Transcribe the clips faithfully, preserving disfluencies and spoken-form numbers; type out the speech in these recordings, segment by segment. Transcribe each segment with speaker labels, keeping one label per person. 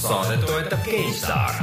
Speaker 1: Saadet toetab GameStar.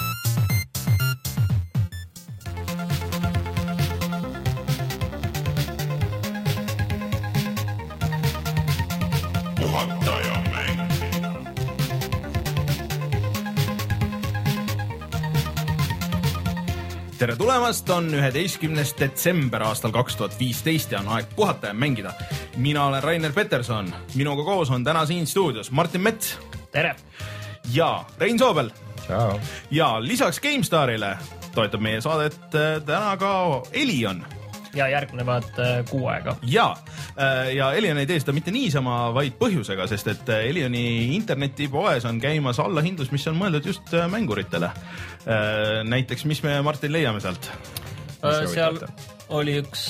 Speaker 1: Tere tulemast, on üheteistkümnes detsember aastal kaks tuhat viisteist ja on aeg puhata ja mängida. Mina olen Rainer Peterson, minuga koos on täna siin stuudios Martin Mets.
Speaker 2: Tere!
Speaker 1: Ja Rein Soobel.
Speaker 3: Ciao.
Speaker 1: Ja lisaks GameStarile toetab meie saadet täna ka Elion.
Speaker 2: Ja järgnevad kuu aega.
Speaker 1: Ja, ja Elion ei tee seda mitte niisama, vaid põhjusega, sest et Elioni internetipoes on käimas allahindlus, mis on mõeldud just mänguritele. Näiteks, mis me Martin leiame sealt?
Speaker 2: Seal oli üks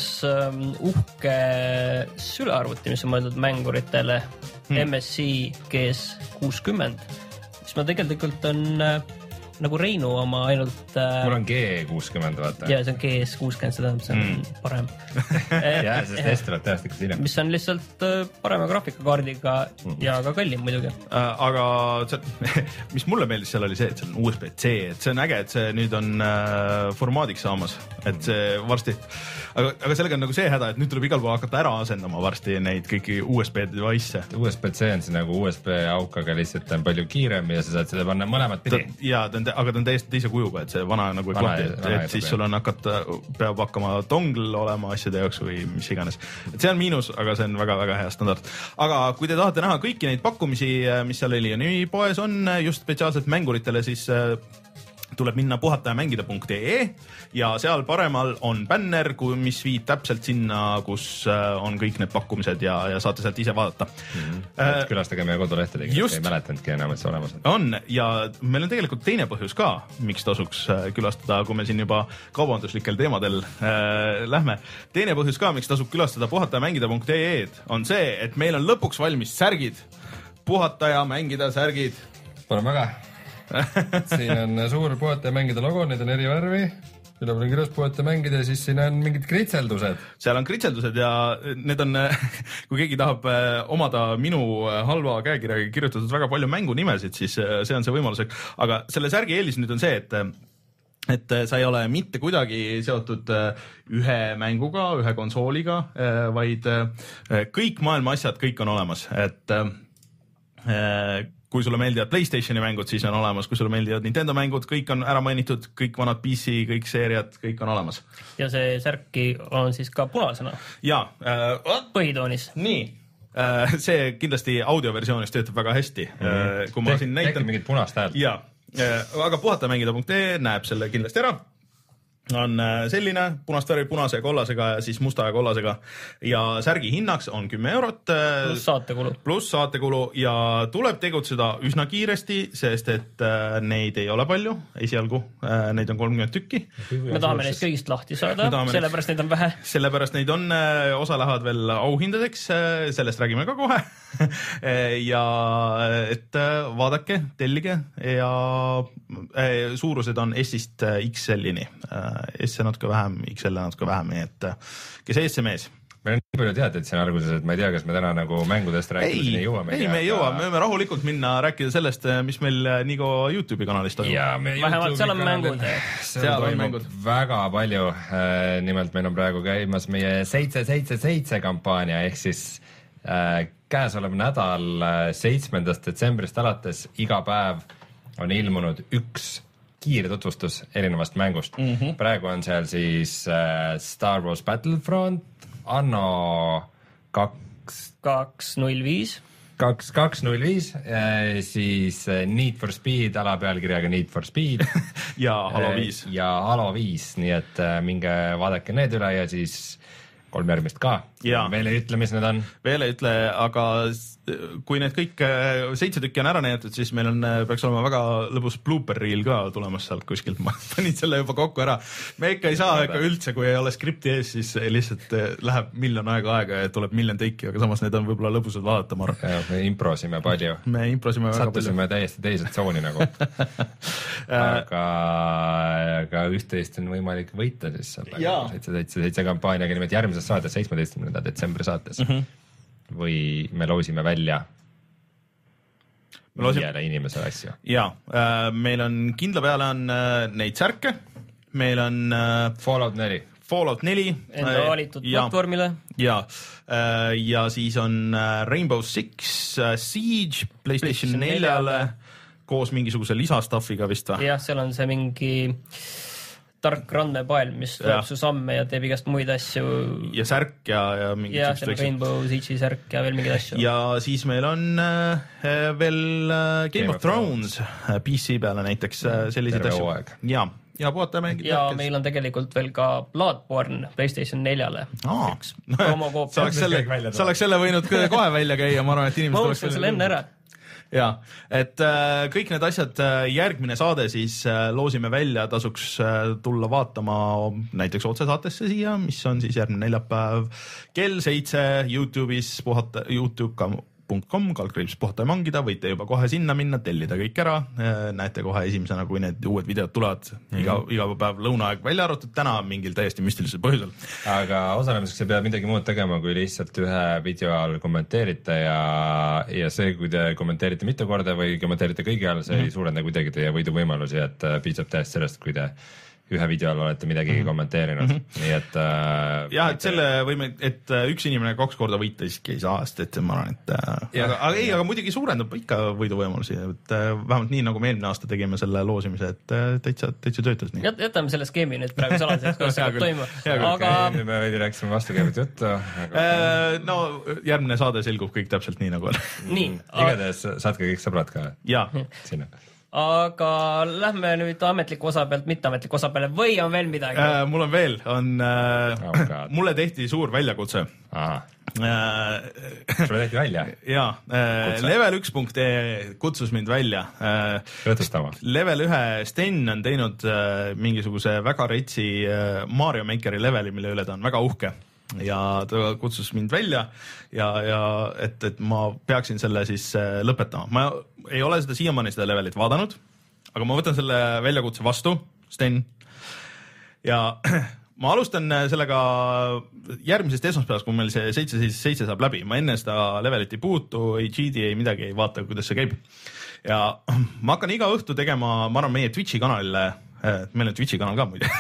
Speaker 2: uhke sülearvuti, mis on mõeldud mänguritele, hmm. M S I G S kuuskümmend, mis ma tegelikult on nagu Reinu oma ainult...
Speaker 3: Mul on G kuuskümmend, vaata.
Speaker 2: Ja, see on G S kuuskümmend, see tähendab, see on mm. parem.
Speaker 3: ja, sest Estrad tõestikust hiljem.
Speaker 2: Mis on lihtsalt parema graafikakaardiga mm. ja ka kallim muidugi.
Speaker 1: Äh, aga see, mis mulle meeldis seal oli see, et see on U S B C, et see on äge, et see nüüd on äh, formaadiks saamas, et see varsti... Aga, aga sellega on nagu see häda, et nüüd tuleb igal pool hakata ära asendama varsti neid kõiki U S B device.
Speaker 3: U S B C on see nagu U S B aukaga lihtsalt on palju kiirem ja sa saad seda panna mõlemat pidi.
Speaker 1: Ta, ja, ta on, aga ta on täiesti teise kujuga, et see vana nagu ei klappi, et, et siis sul on hakata, peab hakkama dongle olema asjade jaoks või mis iganes. Et see on miinus, aga see on väga-väga hea standard. Aga kui te tahate näha kõiki neid pakkumisi, mis seal Elioni poes on just spetsiaalselt mänguritele, siis tuleb minna puhata ja mängida punkt ee ja seal paremal on bänner, mis viib täpselt sinna, kus on kõik need pakkumised ja, ja saate sealt ise vaadata.
Speaker 3: Mm-hmm. Äh, külastage meie kodulehtedega, ei mäletanudki enam, et see olemas on.
Speaker 1: On ja meil on tegelikult teine põhjus ka, miks tasuks külastada, kui me siin juba kaubanduslikel teemadel äh, lähme. Teine põhjus ka, miks tasub külastada puhata ja mängida punkt ee on see, et meil on lõpuks valmis särgid. Puhata ja mängida särgid.
Speaker 3: Pole väga. siin on suur puhata ja mängida logo, need on eri värvi, üle on kirjas puhata ja mängida ja siis siin on mingid kritseldused.
Speaker 1: Seal on kritseldused ja need on, kui keegi tahab omada minu halva käekirjaga kirjutatud väga palju mängunimesid, siis see on see võimalus. Aga selle särgi eelis nüüd on see, et et sa ei ole mitte kuidagi seotud ühe mänguga, ühe konsooliga, vaid kõik maailma asjad, kõik on olemas, et kui sulle meeldivad PlayStationi mängud, siis on olemas, kui sulle meeldivad Nintendo mängud, kõik on ära mainitud, kõik vanad P C, kõik seeriad, kõik on olemas.
Speaker 2: Ja see särki on siis ka punasena?
Speaker 1: Jaa. Äh,
Speaker 2: Põhitoonis?
Speaker 1: Nii. Äh, see kindlasti audioversioonis töötab väga hästi. Mm-hmm. Kui ma siin näitan...
Speaker 3: Tehke mingit punast häält.
Speaker 1: Jaa. Äh, aga puhata mängida punkt ee näeb selle kindlasti ära. On selline punast värvi punase ja kollasega ja siis musta ja kollasega ja särgi hinnaks on kümme eurot
Speaker 2: pluss saatekulu
Speaker 1: pluss saatekulu ja tuleb tegutseda üsna kiiresti, sest et neid ei ole palju esialgu, neid on kolmkümmend tükki.
Speaker 2: Me tahame neist kõigist lahti saada, sellepärast neid on vähe.
Speaker 1: Sellepärast neid on, osa lähevad veel auhindadeks, sellest räägime ka kohe ja et vaadake, tellige ja suurused on S-ist X L-ini. S natuke vähem, X L natuke vähem, nii et kes ees see mees?
Speaker 3: Meil on nii palju teateid siin alguses, et ma ei tea, kas me täna nagu mängudest rääkimiseni ei jõua.
Speaker 1: Ei, me ei jõua, me võime rahulikult minna rääkida sellest, mis meil Nigo YouTube'i kanalist toimub.
Speaker 3: Ja,
Speaker 2: vähemalt seal on mängud.
Speaker 3: Seal on mängud väga palju. Nimelt meil on praegu käimas meie seitse seitse seitse kampaania, ehk siis käesolev nädal seitsmendast detsembrist alates iga päev on ilmunud üks kiirtutvustus erinevast mängust. Mm-hmm. Praegu on seal siis äh, Star Wars Battlefront, Anno kaks...
Speaker 2: kaks null viis.
Speaker 3: kaks kaks null viis, äh, siis äh, Need for Speed alapealkirjaga Need for Speed.
Speaker 1: ja Halo viis.
Speaker 3: Äh, ja Halo viis, nii et äh, minge vaadake need üle ja siis kolm järgmist ka.
Speaker 1: Ja.
Speaker 3: Veel ei ütle, mis need on.
Speaker 1: Veel ei ütle, aga kui need kõik seitse tükki on ära näidatud, siis meil on, peaks olema väga lõbus blooper reel ka tulemas sealt kuskilt. Ma panin selle juba kokku ära. Me ikka ei saa ikka üldse, kui ei ole skripti ees, siis lihtsalt läheb miljon aega aega ja tuleb miljon teiki, aga samas need on võib-olla lõbusad vaadata, ma arvan.
Speaker 3: Ja, me improsime palju.
Speaker 1: Me improsime väga palju.
Speaker 3: Sattusime täiesti teise tsooni nagu. aga, aga üht-teist on võimalik võita siis seitse seitse seitse kampaaniaga, nimelt järgmises saates seitsmeteistkümnenda detsembri saates. Mm-hmm. Või me loosime välja? viiele inimesele asju.
Speaker 1: ja äh, meil on kindla peale on äh, neid särke, meil on äh,
Speaker 3: Fallout neli.
Speaker 1: Fallout neli.
Speaker 2: Enda valitud ja, platvormile.
Speaker 1: Ja, äh, ja siis on äh, Rainbow Six äh, Siege PlayStation neljale koos mingisuguse lisastaffiga vist või?
Speaker 2: Jah, seal on see mingi tark randmepael, mis tuleb su samme ja teeb igast muid asju.
Speaker 1: Ja särk ja, ja mingid
Speaker 2: ja seal on Rainbow Siege'i särk ja veel mingid asju.
Speaker 1: Ja siis meil on äh, veel äh, Game, Game of, of Thrones, Thrones P C peale näiteks äh, selliseid asju. Ja, ja puhata mängida.
Speaker 2: Ja tekkes. Meil on tegelikult veel ka Bloodborne PlayStation neljale.
Speaker 1: Aa, sa oleks selle, sa oleks selle võinud kohe välja käia, ma arvan, et inimesed
Speaker 2: ma oleks selle enne ära.
Speaker 1: Ja, et äh, kõik need asjad, äh, järgmine saade siis äh, loosime välja, tasuks äh, tulla vaatama näiteks otsesaatesse siia, mis on siis järgmine neljapäev kell seitse YouTube'is puhata, youtube punkt com kaldkriips puhata ja mangida, võite juba kohe sinna minna, tellida kõik ära, näete kohe esimesena, kui need uued videod tulevad mm-hmm. iga, iga päev lõunaaeg, välja arvatud täna mingil täiesti müstilisel põhjusel.
Speaker 3: Aga osalemiseks sa pead midagi muud tegema, kui lihtsalt ühe video all kommenteerite ja, ja see, kui te kommenteerite mitu korda või kommenteerite kõigi all, see mm-hmm. ei suurenda kuidagi teie võiduvõimalusi, et piisab täiesti sellest, kui te ühe video all olete midagi mm-hmm. kommenteerinud, mm-hmm. nii et äh,
Speaker 1: ja, et selle võime, et üks inimene kaks korda võita siiski ei saa, sest et ma arvan, et ja, aga, aga ei, aga muidugi suurendab ikka võiduvõimalusi, et vähemalt nii, nagu me eelmine aasta tegime selle loosimise, et täitsa, täitsa töötas nii.
Speaker 2: Jätame selle skeemi nüüd praegu salaseks, kuidas see peab toimuma.
Speaker 3: Aga okay, me veidi rääkisime vastukäivat juttu. Aga...
Speaker 1: no järgmine saade selgub kõik täpselt nii, nagu on.
Speaker 2: Nii.
Speaker 3: Igatahes saatke kõik sõbrad ka.
Speaker 1: Ja.
Speaker 3: Sinna.
Speaker 2: Aga lähme nüüd ametliku osa pealt mitteametliku osa peale või on veel midagi?
Speaker 1: Äh, mul on veel, on äh, oh, mulle tehti suur väljakutse.
Speaker 3: Aha.
Speaker 1: Äh,
Speaker 3: sulle tehti välja?
Speaker 1: Jaa, äh, level üks punkt ee kutsus mind välja.
Speaker 3: Rõõtustama.
Speaker 1: Äh, level ühe Sten on teinud äh, mingisuguse väga retsi äh, Mario Makeri leveli, mille üle ta on väga uhke. Ja ta kutsus mind välja ja, ja et, et ma peaksin selle siis lõpetama. Ma ei ole seda siiamaani seda levelit vaadanud, aga ma võtan selle väljakutse vastu, Sten. Ja ma alustan sellega järgmisest esmaspäevast, kui meil see seitse seitse saab läbi. Ma enne seda levelit ei puutu, ei cheat'i, ei midagi, ei vaata, kuidas see käib. Ja ma hakkan iga õhtu tegema, ma arvan, meie Twitchi kanalile, meil on Twitchi kanal ka muide,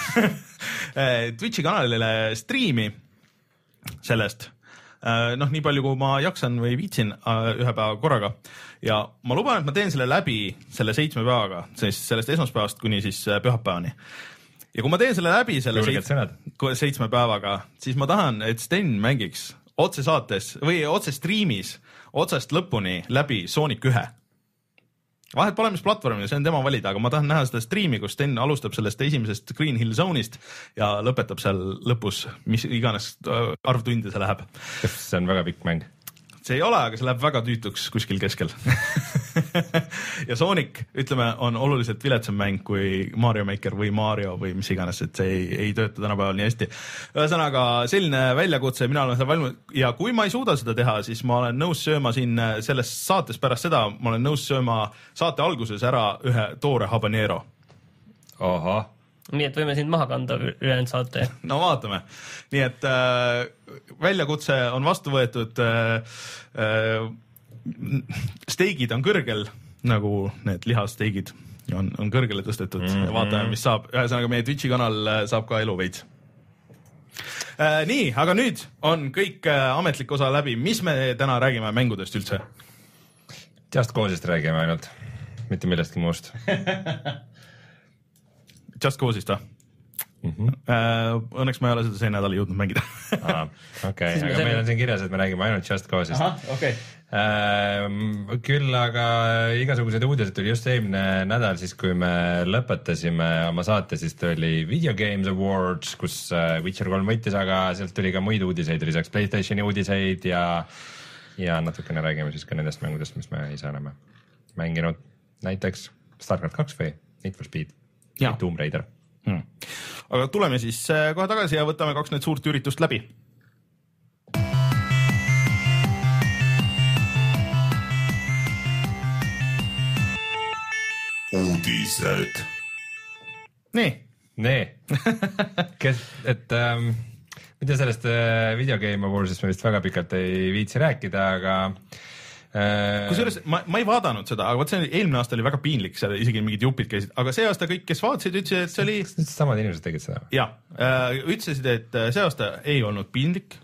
Speaker 1: Twitchi kanalile striimi sellest, noh, nii palju, kui ma jaksan või viitsin ühe päeva korraga ja ma luban, et ma teen selle läbi selle seitsme päevaga, sellest esmaspäevast kuni siis pühapäevani. Ja kui ma teen selle läbi selle seitsme, seitsme päevaga, siis ma tahan, et Sten mängiks otse saates või otse striimis otsast lõpuni läbi Sonic ühe. Vahet pole mis platvormil, see on tema valida, aga ma tahan näha seda striimi, kus Sten alustab sellest esimesest Green Hill Zone'ist ja lõpetab seal lõpus, mis iganes arv tunde see läheb.
Speaker 3: See on väga pikk mäng.
Speaker 1: See ei ole, aga see läheb väga tüütuks kuskil keskel. Ja Sonic, ütleme, on oluliselt viletsam mäng kui Mario Maker või Mario või mis iganes, et see ei, ei tööta tänapäeval nii hästi. Ühesõnaga, selline väljakutse, mina olen seda valmis ja kui ma ei suuda seda teha, siis ma olen nõus sööma siin selles saates pärast seda, ma olen nõus sööma saate alguses ära ühe toore habanero.
Speaker 3: Oha.
Speaker 2: Nii et võime sind maha kanda ülejäänud saate.
Speaker 1: No vaatame. Nii et äh, väljakutse on vastu võetud, äh, äh, steigid on kõrgel, nagu need lihasteigid on, on kõrgele tõstetud mm-hmm. ja vaatame, mis saab. Ühesõnaga, meie Twitchi kanal saab ka elu veits. Äh, nii, aga nüüd on kõik äh, ametlik osa läbi. Mis me täna räägime mängudest üldse?
Speaker 3: Just Cause'ist räägime ainult, mitte millestki muust.
Speaker 1: Just Cause'ist või? Mm-hmm. Õnneks ma ei ole seda see nädal jõudnud mängida.
Speaker 3: ah, okay. Aga meil on siin kirjas, et me räägime ainult Just Cause'ist.
Speaker 1: Aha, okay.
Speaker 3: äh, küll aga igasugused uudised tuli just eelmine nädal, siis kui me lõpetasime oma saate, siis tuli Video Games Awards, kus Witcher kolm võitis, aga sealt tuli ka muid uudiseid, lisaks PlayStationi uudiseid ja, ja natukene räägime siis ka nendest mängudest, mis me ise oleme mänginud. Näiteks StarCraft kaks või Need for Speed. Ja Tomb Raider.
Speaker 1: Hmm. Aga tuleme siis kohe tagasi ja võtame kaks need suurt üritust läbi. Uudised. Nii.
Speaker 3: Nii. Kes, et ähm, mida sellest äh, Video Game Awardsist me vist väga pikalt ei viitsi rääkida, aga
Speaker 1: kusjuures ma, ma ei vaadanud seda, aga võt see eelmine aasta oli väga piinlik, seal isegi mingid jupid käisid, aga see aasta kõik, kes vaatasid, ütlesid, et see oli...
Speaker 3: Samad inimesed tegid seda?
Speaker 1: Jah, ütlesid, et see aasta ei olnud piinlik,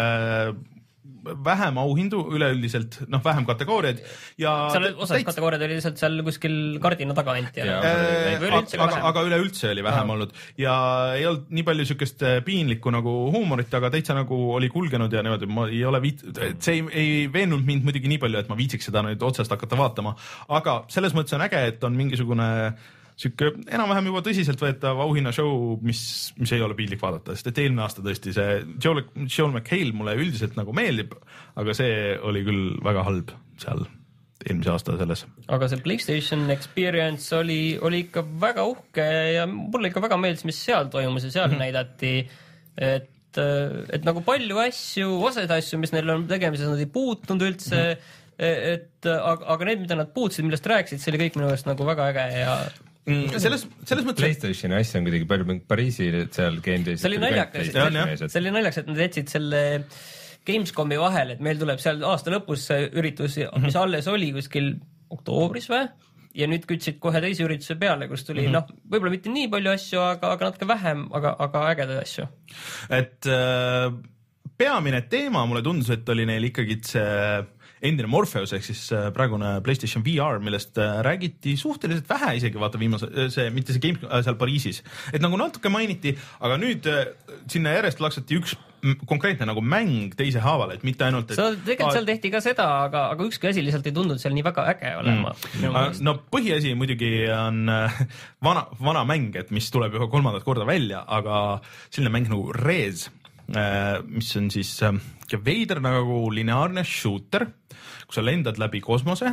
Speaker 1: vähem auhindu üleüldiselt, noh vähem kategooriaid ja
Speaker 2: seal osad täits... kategooriad oli lihtsalt seal kuskil kardina taga anti ja, ja
Speaker 1: äh, aga, aga üleüldse oli vähem ja. olnud ja ei olnud nii palju siukest piinlikku nagu huumorit, aga täitsa nagu oli kulgenud ja niimoodi, ma ei ole viit-, see ei, ei veennud mind muidugi nii palju, et ma viitsiks seda nüüd otsest hakata vaatama, aga selles mõttes on äge, et on mingisugune siuke enam-vähem juba tõsiseltvõetav auhinnashow, mis, mis ei ole piinlik vaadata, sest et eelmine aasta tõesti see Joel, Joel McHale mulle üldiselt nagu meeldib, aga see oli küll väga halb seal eelmise aasta selles.
Speaker 2: Aga see PlayStation Experience oli, oli ikka väga uhke ja mulle ikka väga meeldis, mis seal toimus ja seal mm-hmm. näidati, et, et nagu palju asju, osaid asju, mis neil on tegemises, nad ei puutunud üldse mm-hmm. et aga, aga need, mida nad puutusid, millest rääkisid, see oli kõik minu eest nagu väga äge ja
Speaker 1: Mm, selles, selles mõttes
Speaker 3: PlayStationi asja on kuidagi palju Pariisi seal game'is.
Speaker 2: See oli naljakas, see oli naljakas, et nad jätsid selle Gamescomi vahel, et meil tuleb seal aasta lõpus see üritus, mis alles oli kuskil oktoobris või? Ja nüüd kütsid kohe teise ürituse peale, kus tuli mm -hmm. noh, võib-olla mitte nii palju asju, aga, aga natuke vähem, aga, aga ägedaid asju.
Speaker 1: Et äh, peamine teema mulle tundus, et oli neil ikkagi see endine Morpheus ehk siis praegune PlayStation V R, millest räägiti suhteliselt vähe isegi vaata viimase, see, mitte see game seal Pariisis, et nagu natuke mainiti, aga nüüd sinna järjest laksati üks konkreetne nagu mäng teise haavale, et mitte ainult et...
Speaker 2: So, tegelikult seal tehti ka seda, aga, aga ükski asi lihtsalt ei tundunud seal nii väga äge olema.
Speaker 1: Mm. No põhiasi muidugi on vana, vana mäng, et mis tuleb juba kolmandat korda välja, aga selline mäng nagu Rez, mis on siis veider nagu lineaarne shooter, kus sa lendad läbi kosmose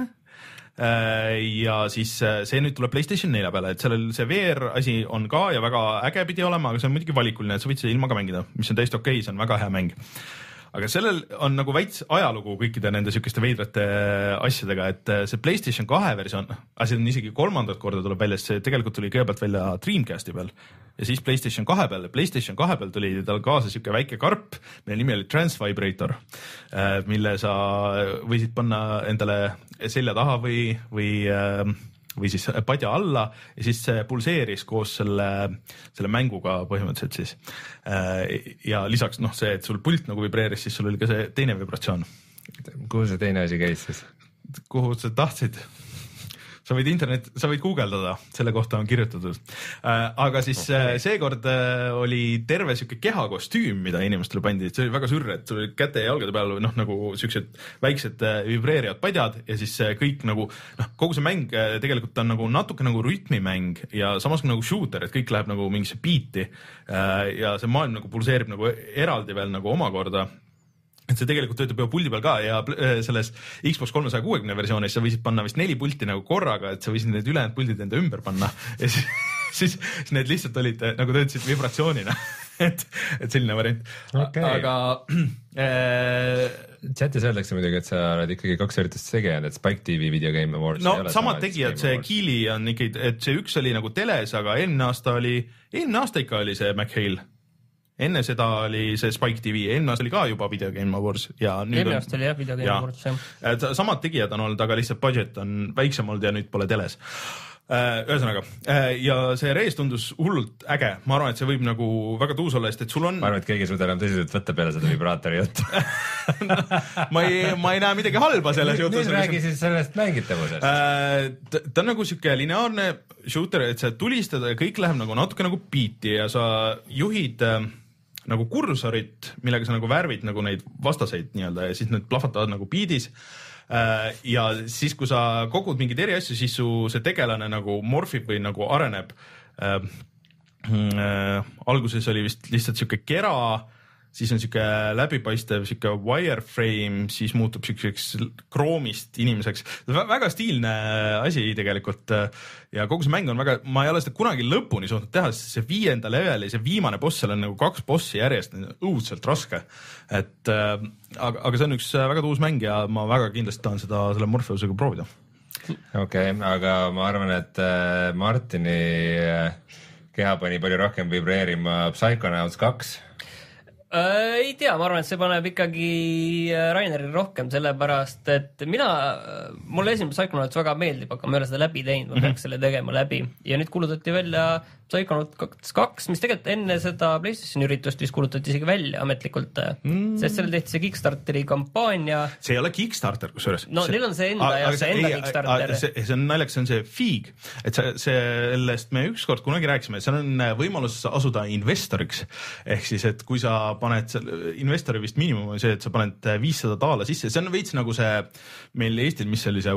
Speaker 1: ja siis see nüüd tuleb PlayStation nelja peale, et sellel see V R asi on ka ja väga äge pidi olema, aga see on muidugi valikuline, et sa võid seda ilma ka mängida, mis on täiesti okei okay,, see on väga hea mäng. Aga sellel on nagu väits ajalugu kõikide nende sükeste veidrate asjadega, et see PlayStation kahe versioon, asi on isegi kolmandat korda tuleb välja, see tegelikult tuli kõigepealt välja Dreamcasti peal ja siis PlayStation kahe peal. PlayStation kahe peal tuli tal kaasa siuke väike karp, mille nimi oli Transvibrator, mille sa võisid panna endale selja taha või, või või siis padja alla ja siis see pulseeris koos selle, selle mänguga põhimõtteliselt siis. Ja lisaks noh see, et sul pult nagu vibreeris, siis sul oli ka see teine vibratsioon.
Speaker 3: Kuhu see teine asi käis siis?
Speaker 1: Kuhu sa tahtsid? Sa võid internet, sa võid guugeldada, selle kohta on kirjutatud. Aga siis okay. Seekord oli terve siuke kehakostüüm, mida inimestele pandi, see oli väga sürre, et sul oli käte ja jalgade peal noh nagu siuksed väiksed vibreerivad padjad ja siis kõik nagu noh, kogu see mäng tegelikult on nagu natuke nagu rütmimäng ja samas nagu shooter, et kõik läheb nagu mingisse beat'i ja see maailm nagu pulseerib nagu eraldi veel nagu omakorda. Et see tegelikult töötab juba puldi peal ka ja selles Xbox kolmesaja kuuekümne versioonis sa võisid panna vist neli pulti nagu korraga, et sa võisid need ülejäänud puldid enda ümber panna ja siis, siis, siis need lihtsalt olid nagu töötasid vibratsioonina, et, et selline variant okay.. Aga
Speaker 3: äh, chatis öeldakse muidugi, et sa oled ikkagi kaks üritust tegijad, et Spike T V Video Game Awards
Speaker 1: no samad tegijad, see Keeli on ikkagi, et see üks oli nagu teles, aga eelmine aasta oli, eelmine aasta ikka oli see McHale. Enne seda oli see Spike T V, enne oli ka juba Video Game Awards ja nüüd
Speaker 2: enne on... oli jah Video Game ja, Awards, jah.
Speaker 1: Samad tegijad on olnud, aga lihtsalt budget on väiksem olnud ja nüüd pole teles. Ühesõnaga, ja see reis tundus hullult äge, ma arvan, et see võib nagu väga tuus olla, sest et sul on...
Speaker 3: Ma arvan, et keegi suuda enam tõsiselt võtta peale seda vibraatori juttu.
Speaker 1: ma, ei, ma ei näe midagi halba selles jutus.
Speaker 3: Nüüd räägi siis sellest mängitavusest.
Speaker 1: Ta, ta on nagu siuke lineaarne shooter, et sa tulistad ja kõik läheb nagu natuke nagu beat'i ja sa juhid nagu kursorit, millega sa nagu värvid nagu neid vastaseid nii-öelda ja siis need plahvatavad nagu beat'is. Ja siis, kui sa kogud mingeid eri asju, siis su see tegelane nagu morfib või nagu areneb. Äh, äh, alguses oli vist lihtsalt siuke kera, siis on siuke läbipaistev siuke wireframe, siis muutub siukseks kroomist inimeseks. Väga stiilne asi tegelikult ja kogu see mäng on väga, ma ei ole seda kunagi lõpuni suutnud teha, sest see viienda leveli, see viimane boss, seal on nagu kaks bossi järjest, õudselt raske. Et, aga, aga see on üks väga tuus mäng ja ma väga kindlasti tahan seda selle Morpheusega proovida.
Speaker 3: Okei, okay, aga ma arvan, et Martini keha pani palju rohkem vibreerima Psychonauts kaks.
Speaker 2: äh, ei tea, ma arvan, et see paneb ikkagi Rainerile rohkem, sellepärast et mina, mulle esimene Psychonauts väga meeldib, aga ma ei ole seda läbi teinud, ma mm-hmm. peaks selle tegema läbi ja nüüd kuulutati välja Psychonauts kaks, mis tegelikult enne seda PlayStationi üritust vist kuulutati isegi välja ametlikult, mm. sest selle tehti see Kickstarteri kampaania.
Speaker 1: See ei ole Kickstarter, kusjuures.
Speaker 2: No neil on see enda a, ja see enda ei, Kickstarter.
Speaker 1: See, see on naljaks, see on see Fig, et see, sellest me ükskord kunagi rääkisime, see on võimalus asuda investoriks. Ehk siis, et kui sa paned, investori vist miinimum on see, et sa paned viissada daala sisse, see on veits nagu see meil Eestil, mis oli see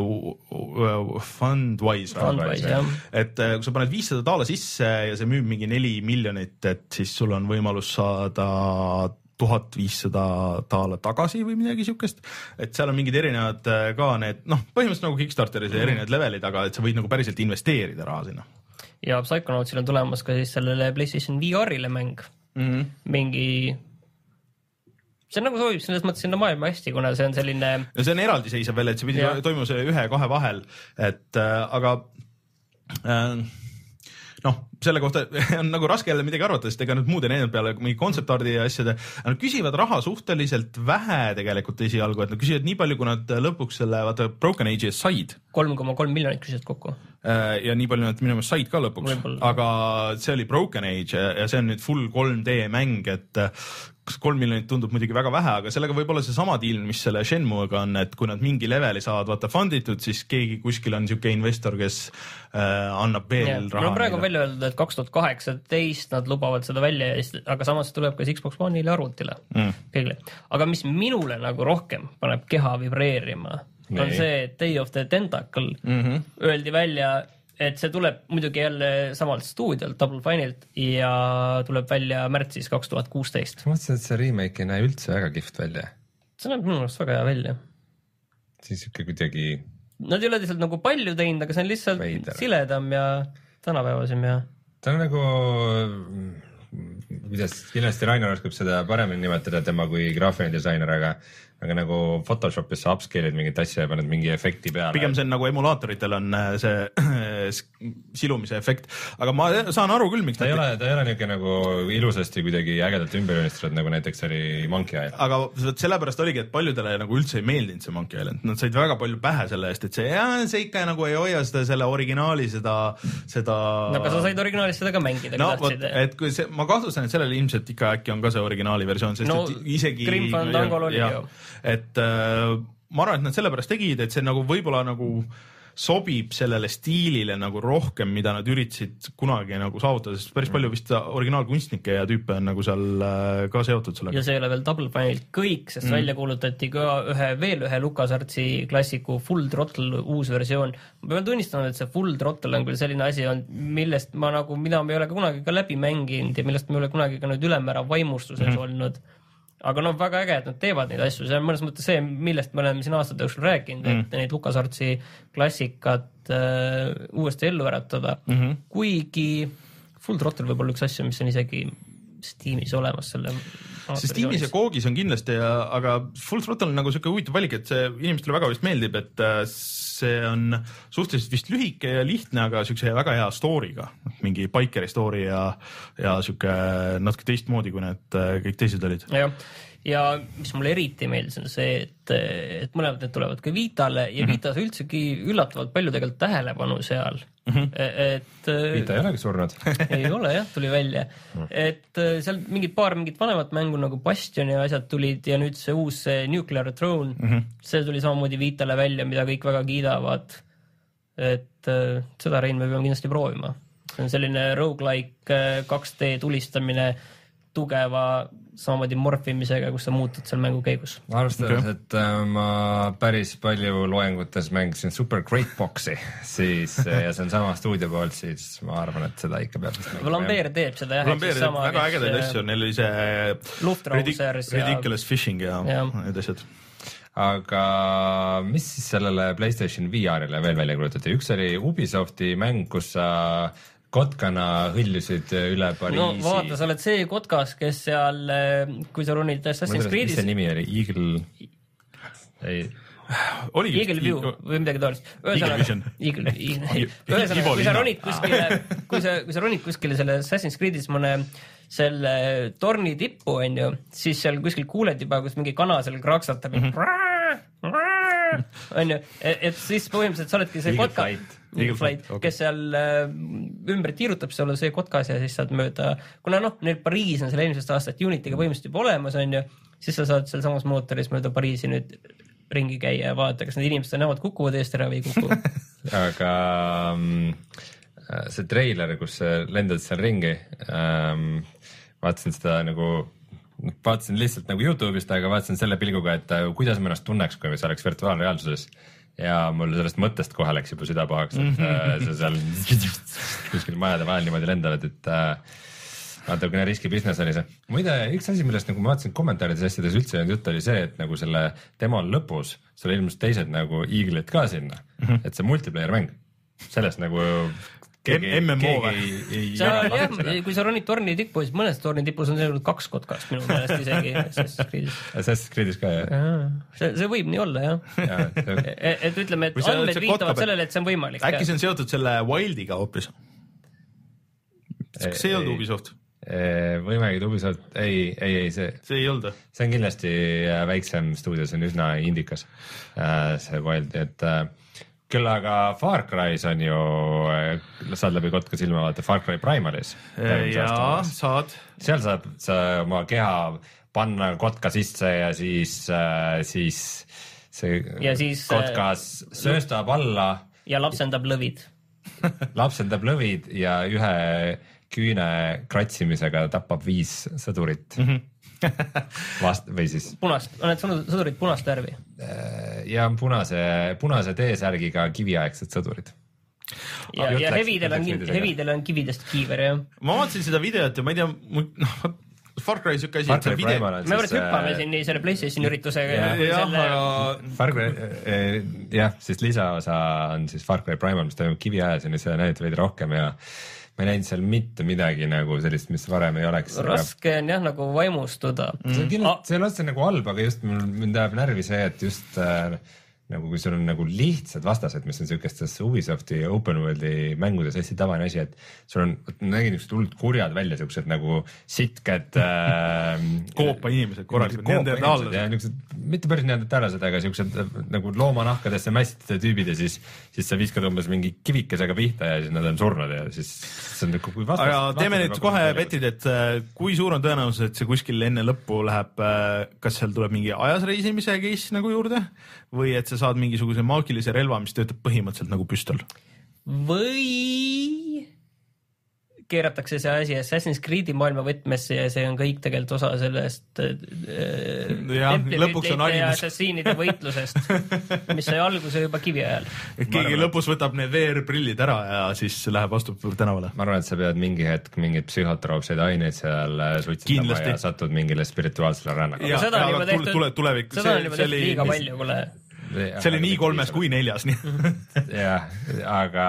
Speaker 1: Fundwise.
Speaker 2: Fundwise, jah.
Speaker 1: Et kui sa paned viissada daala sisse ja see müüb mingi neli miljonit, et siis sul on võimalus saada tuhat viissada daala tagasi või midagi siukest, et seal on mingid erinevad ka need, noh, põhimõtteliselt nagu Kickstarteris mm. erinevad levelid, aga et sa võid nagu päriselt investeerida raha sinna.
Speaker 2: Ja Psychonautsil on tulemas ka siis sellele PlayStation V R-ile mäng. Mm-hmm. Mingi see nagu sobib selles mõttes sinna maailma hästi, kuna see on selline
Speaker 1: ja see on eraldiseisev veel, et see pidi toimuma see ühe-kahe vahel, et äh, aga äh, noh, selle kohta on nagu raske jälle midagi arvata, sest ega nüüd muud ei näinud peale mingi kontseptardi ja asjade. Nad küsivad raha suhteliselt vähe tegelikult esialgu, et nad küsivad nii palju, kui nad lõpuks selle vaata Broken Age'is said.
Speaker 2: kolm koma kolm miljonit küsivad kokku.
Speaker 1: Ja nii palju nad minu meelest said ka lõpuks, Võibolla. Aga see oli Broken Age ja see on nüüd full kolm D mäng, et kas kolm miljonit tundub muidugi väga vähe, aga sellega võib olla see sama deal, mis selle Shenmuega on, et kui nad mingi leveli saavad vaata funditud, siis keegi kuskil on siuke investor, kes äh, annab veel yeah. raha.
Speaker 2: No praegu on välja öeldud, et kaks tuhat kaheksateist nad lubavad seda välja, aga samas tuleb ka Xbox One'ile arvutile mm. kõigile. Aga mis minule nagu rohkem paneb keha vibreerima, on nee. see Day of the Tentacle mm-hmm. öeldi välja, et see tuleb muidugi jälle samalt stuudialt, Double Fine'ilt ja tuleb välja märtsis kaks tuhat kuusteist.
Speaker 3: Ma mõtlesin, et see remake ei näe üldse väga kihvt välja.
Speaker 2: See näeb minu arust väga hea välja.
Speaker 3: Siis ikka kuidagi...
Speaker 2: Nad ei ole lihtsalt nagu palju teinud, aga see on lihtsalt Veider. Siledam ja tänapäevasem ja...
Speaker 3: Ta on nagu... Kuidas, kindlasti Rainer oskab seda paremini nimetada tema kui graafiline disainer, aga aga nagu Photoshopis sa upscale'id mingit asja ja paned mingi efekti peale.
Speaker 1: Pigem see on nagu emulaatoritel on see silumise efekt, aga ma saan aru küll, miks
Speaker 3: ta ei ole, ta ei ole niuke nagu ilusasti kuidagi ägedalt ümberjoonistatud, nagu näiteks oli Monkey Island.
Speaker 1: Aga sellepärast oligi, et paljudele nagu üldse ei meeldinud see Monkey Island. Nad said väga palju pähe selle eest, et see, jah, see ikka nagu ei hoia seda selle originaali, seda, seda...
Speaker 2: No, aga sa said originaalis seda ka mängida.
Speaker 1: No, võt, et kui see, ma kahtlustan, et sellele ilmselt ikka äkki on ka see originaali versioon, sest no, et isegi...
Speaker 2: Grim Fandango oli ju.
Speaker 1: Et äh, ma arvan, et nad sellepärast tegid, et see nagu võib-olla nagu sobib sellele stiilile nagu rohkem, mida nad üritasid kunagi nagu saavutada, sest päris palju vist originaalkunstnikke ja tüüpe on nagu seal äh, ka seotud sellega. Ja
Speaker 2: see ei ole veel Double Fine'ilt kõik, sest mm. välja kuulutati ka ühe, veel ühe LucasArtsi klassiku Full Throttle uus versioon. Ma pean tunnistama, et see Full Throttle on küll selline asi, on, millest ma nagu, mida me ei ole ka kunagi ka läbi mänginud ja millest me ei ole kunagi ka nüüd ülemäära vaimustuses mm. olnud. Aga noh, väga äge, et nad teevad neid asju, see on mõnes mõttes see, millest me oleme siin aastate jooksul rääkinud, mm. et neid LucasArtsi klassikat äh, uuesti ellu äratada. Mm-hmm. Kuigi Full Throttle võib olla üks asju, mis on isegi Steamis olemas selle
Speaker 1: see Steamis ja Koogis on kindlasti, aga Full Throttle on nagu siuke huvitav valik, et see inimestele väga vist meeldib, et see on suhteliselt vist lühike ja lihtne, aga siukse väga hea story'ga, mingi Bikeri story ja, ja siuke natuke teistmoodi, kui need kõik teised olid.
Speaker 2: Ja, ja mis mulle eriti meeldis on see, et, et mõlemad need tulevad ka Vitale ja mm-hmm. Vitas üldsegi üllatavalt palju tegelikult tähelepanu seal. Mm-hmm. Et,
Speaker 3: Vita ei olegi surnud.
Speaker 2: Ei ole jah, tuli välja. Mm. Et seal mingid paar mingit vanemat mängu nagu Bastion ja asjad tulid ja nüüd see uus see Nuclear Throne, mm-hmm. see tuli samamoodi Vitale välja, mida kõik väga kiidavad. Et seda Rein me peame kindlasti proovima. See on selline roguelike kaks D tulistamine tugeva samamoodi morfimisega, kus sa muutud seal mängu käigus.
Speaker 3: Arvestades, okay. et äh, ma päris palju loengutes mängisin Super Great Boxi, siis ja see on sama stuudio poolt, siis ma arvan, et seda ikka peab.
Speaker 2: Vlambeer teeb seda jah.
Speaker 1: Vlambeer teeb väga ägedaid asju, neil oli see
Speaker 2: Luftrausers
Speaker 1: ridic- Ridiculous ja... Fishing ja, ja. need asjad.
Speaker 3: Aga mis siis sellele PlayStation V R-ile veel välja kulutati? Üks oli Ubisofti mäng, kus sa kotkana hõljusid üle Pariisi.
Speaker 2: No vaata, sa oled see kotkas, kes seal, kui sa runid Assassin's Creed'is...
Speaker 3: Mis see nimi oli? Eagle... Ei...
Speaker 2: Oli Eagle View või midagi taolist.
Speaker 1: Eagle Vision.
Speaker 2: Eagle, Eagle. Ühesõnaga, kui sa ronid kuskile, kui sa, kui sa ronid kuskile selle Assassin's Creed'is mõne selle torni tippu, on ju, siis seal kuskil kuuled juba, kus mingi kana seal kraaksatab mm. -hmm. on ju, et siis põhimõtteliselt sa oledki see kotka, flight, okay. kes seal äh, ümber tiirutab, see olla see kotkas ja siis saad mööda, kuna noh, neil Pariis on selle eelmisest aastat Unity'ga põhimõtteliselt juba olemas, on ju, siis sa saad seal samas mootoris mööda Pariisi nüüd ringi käia ja vaadata, kas need inimeste näod kukuvad eest ära või ei kuku.
Speaker 3: Aga um, see treiler, kus lendad seal ringi, um, vaatasin seda nagu, vaatasin lihtsalt nagu YouTube'ist, aga vaatasin selle pilguga, et uh, kuidas ma ennast tunneks, kui see oleks virtuaalreaalsuses. Ja mul sellest mõttest kohe läks juba süda pahaks, et uh, see seal kuskil majade vahel niimoodi lendavad, et uh, vaata, kui riski business oli see. Muide, üks asi, millest nagu ma vaatasin kommentaarides asjades üldse jutt oli see, et nagu selle demol lõpus seal ilmus teised nagu Eagle'id ka sinna, mm -hmm. et see multiplayer mäng, sellest nagu
Speaker 1: keegi, M M O või?
Speaker 2: Sa, jah, kui sa ronid torni tippu, siis mõnes torni tipus on selline kaks kotkast minu meelest isegi Assassin's Creed'is.
Speaker 3: Assassin's Creed'is ka, jah?
Speaker 2: See, see võib nii olla, jah. Ja, see... et, et ütleme, et andmed viitavad sellele, et see on võimalik.
Speaker 1: Äkki see on seotud selle Wildiga hoopis? Kas see ei olnud Ubisoft?
Speaker 3: Võimegi Ubisoft, ei, ei, ei, see
Speaker 1: see ei olnud.
Speaker 3: See on kindlasti väiksem stuudio, see on üsna indikas, see Wild, et küll aga Far Cry's on ju, saad läbi kotka silma vaata Far Cry Primalis.
Speaker 1: Jaa, saad.
Speaker 3: Seal saab sa oma keha panna kotka sisse ja siis, siis see
Speaker 2: ja siis,
Speaker 3: kotkas sööstab alla.
Speaker 2: Ja lapsendab lõvid.
Speaker 3: Lapsendab lõvid ja ühe küüne kratsimisega tapab viis sõdurit mm. -hmm. Vast, või siis
Speaker 2: punast, on need sõdurid punast värvi?
Speaker 3: Ja punase, punase T-särgiga kiviaegsed sõdurid.
Speaker 2: Ja, ja hevidel on, hevidel on kividest kiiver, jah.
Speaker 1: Ma vaatasin seda videot ja ma ei tea, noh, Far Cry siuke asi, et see video...
Speaker 2: Me võrd hüppame siin nii selle PlayStation üritusega.
Speaker 1: Ja, ja, selle... aga...
Speaker 3: Far Cry, jah, siis lisaosa on siis Far Cry Primal, mis toimub kiviajas ja nüüd seda näidati veidi rohkem ja ma ei näinud seal mitte midagi nagu sellist, mis varem ei oleks.
Speaker 2: Raske on jah nagu vaimustuda.
Speaker 3: Mm. See on kindlasti, see on otse nagu halb, aga just mind ajab närvi see, et just äh, nagu kui sul on nagu lihtsad vastased, mis on sellistes Ubisofti ja Open World'i mängudes hästi tavaline asi, et sul on, nägin niisugused hullud kurjad välja, sellised nagu sitked äh,
Speaker 1: koopa inimesed korralikult, neandertaallased.
Speaker 3: Mitte päris neandertaallased, aga sellised nagu loomanahkadesse mässitud tüübid ja siis, siis sa viskad umbes mingi kivikesega pihta ja siis nad on surnud ja siis see on nagu kui vastas.
Speaker 1: Aga teeme nüüd kohe petid, et kui suur on tõenäosus, et see kuskil enne lõppu läheb, kas seal tuleb mingi ajas reisimise case nagu juurde või et sa saad mingisuguse maagilise relva, mis töötab põhimõtteliselt nagu püstol?
Speaker 2: Või keeratakse see asi Assassin's Creed'i maailma võtmesse ja see on kõik tegelikult osa sellest
Speaker 1: ja, lõpuks on
Speaker 2: ja assassiinide võitlusest, mis sai alguse juba kivi ajal.
Speaker 1: Keegi arvan, lõpus võtab need V R-prillid ära ja siis läheb astub tänavale.
Speaker 3: Ma arvan, et sa pead mingi hetk mingid psühhotroopseid aineid seal suitsitama ja satud mingile spirituaalsele rännaga.
Speaker 2: Ja, seda on juba tehtud,
Speaker 1: tule, tulevik,
Speaker 2: seda on juba tehtud liiga palju, kuule.
Speaker 1: See oli nii kolmes kui neljas.
Speaker 3: jah, aga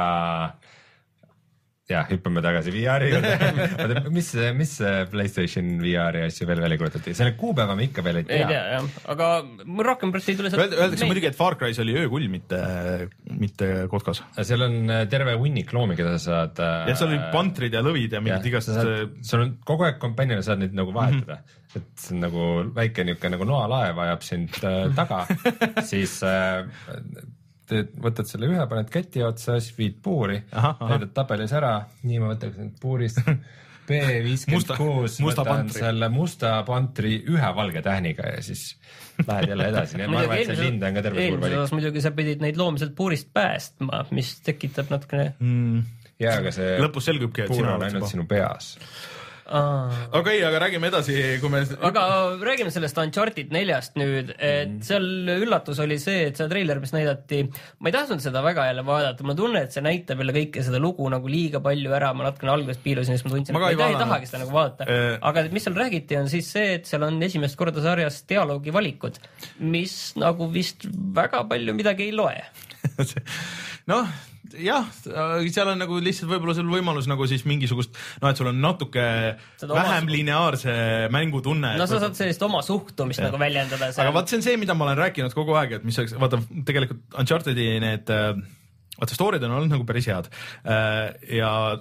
Speaker 3: jah, hüppame tagasi V R-i juurde. mis, mis PlayStation V R-i asju veel välja kuulutati? Selle kuupäeva me ikka veel ei tea.
Speaker 2: Ei tea, jah. Aga rohkem pärast ei tule
Speaker 1: seda... Öeldakse muidugi, et Far Cry's oli öökull, mitte, mitte kotkas.
Speaker 3: Seal on terve hunnik loomi, keda sa saad...
Speaker 1: Ja seal oli pantrid ja lõvid ja mingid igast...
Speaker 3: Seal on kogu aeg kompanjana saad neid nagu vahetada. Mm -hmm. Et see on nagu väike niuke nagu noalaev ajab sind taga. Siis... Te võtad selle ühe, paned keti otsa, siis viid puuri, näidad tabelis ära, nii ma võtaks nüüd puurist B viiskümmend kuus, võtan pantri. Selle musta pantri ühe valge tähniga ja siis lähed jälle edasi. Ma arvan, et see lind on ka terve suur valik.
Speaker 2: Muidugi sa pidid neid loomiselt puurist päästma, mis tekitab natukene...
Speaker 3: Mm. Ja, aga see
Speaker 1: lõpus selgubki, et
Speaker 3: puur on ainult sinu peas.
Speaker 2: Okei,
Speaker 1: okay, aga räägime edasi, kui me...
Speaker 2: Aga räägime sellest Uncharted neljast nüüd, et mm. seal üllatus oli see, et see trailer, mis näidati, ma ei tahtnud seda väga jälle vaadata, ma tunnen, et see näitab jälle kõike seda lugu nagu liiga palju ära, ma natukene algusest piilusin, siis ma tundsin, et ma ei, ei tahagi seda nagu vaadata. E... Aga mis seal räägiti, on siis see, et seal on esimest korda sarjas dialoogi valikud, mis nagu vist väga palju midagi ei loe.
Speaker 1: noh, jah, seal on nagu lihtsalt võib-olla sul võimalus nagu siis mingisugust, noh, et sul on natuke seda vähem oma... lineaarse mängutunne.
Speaker 2: No sa saad sellist oma suhtumist ja. Nagu väljendada.
Speaker 1: Seal. Aga vaat see on see, mida ma olen rääkinud kogu aeg, et mis oleks, vaata, tegelikult Unchartedi need, vaata, story'd on olnud nagu päris head ja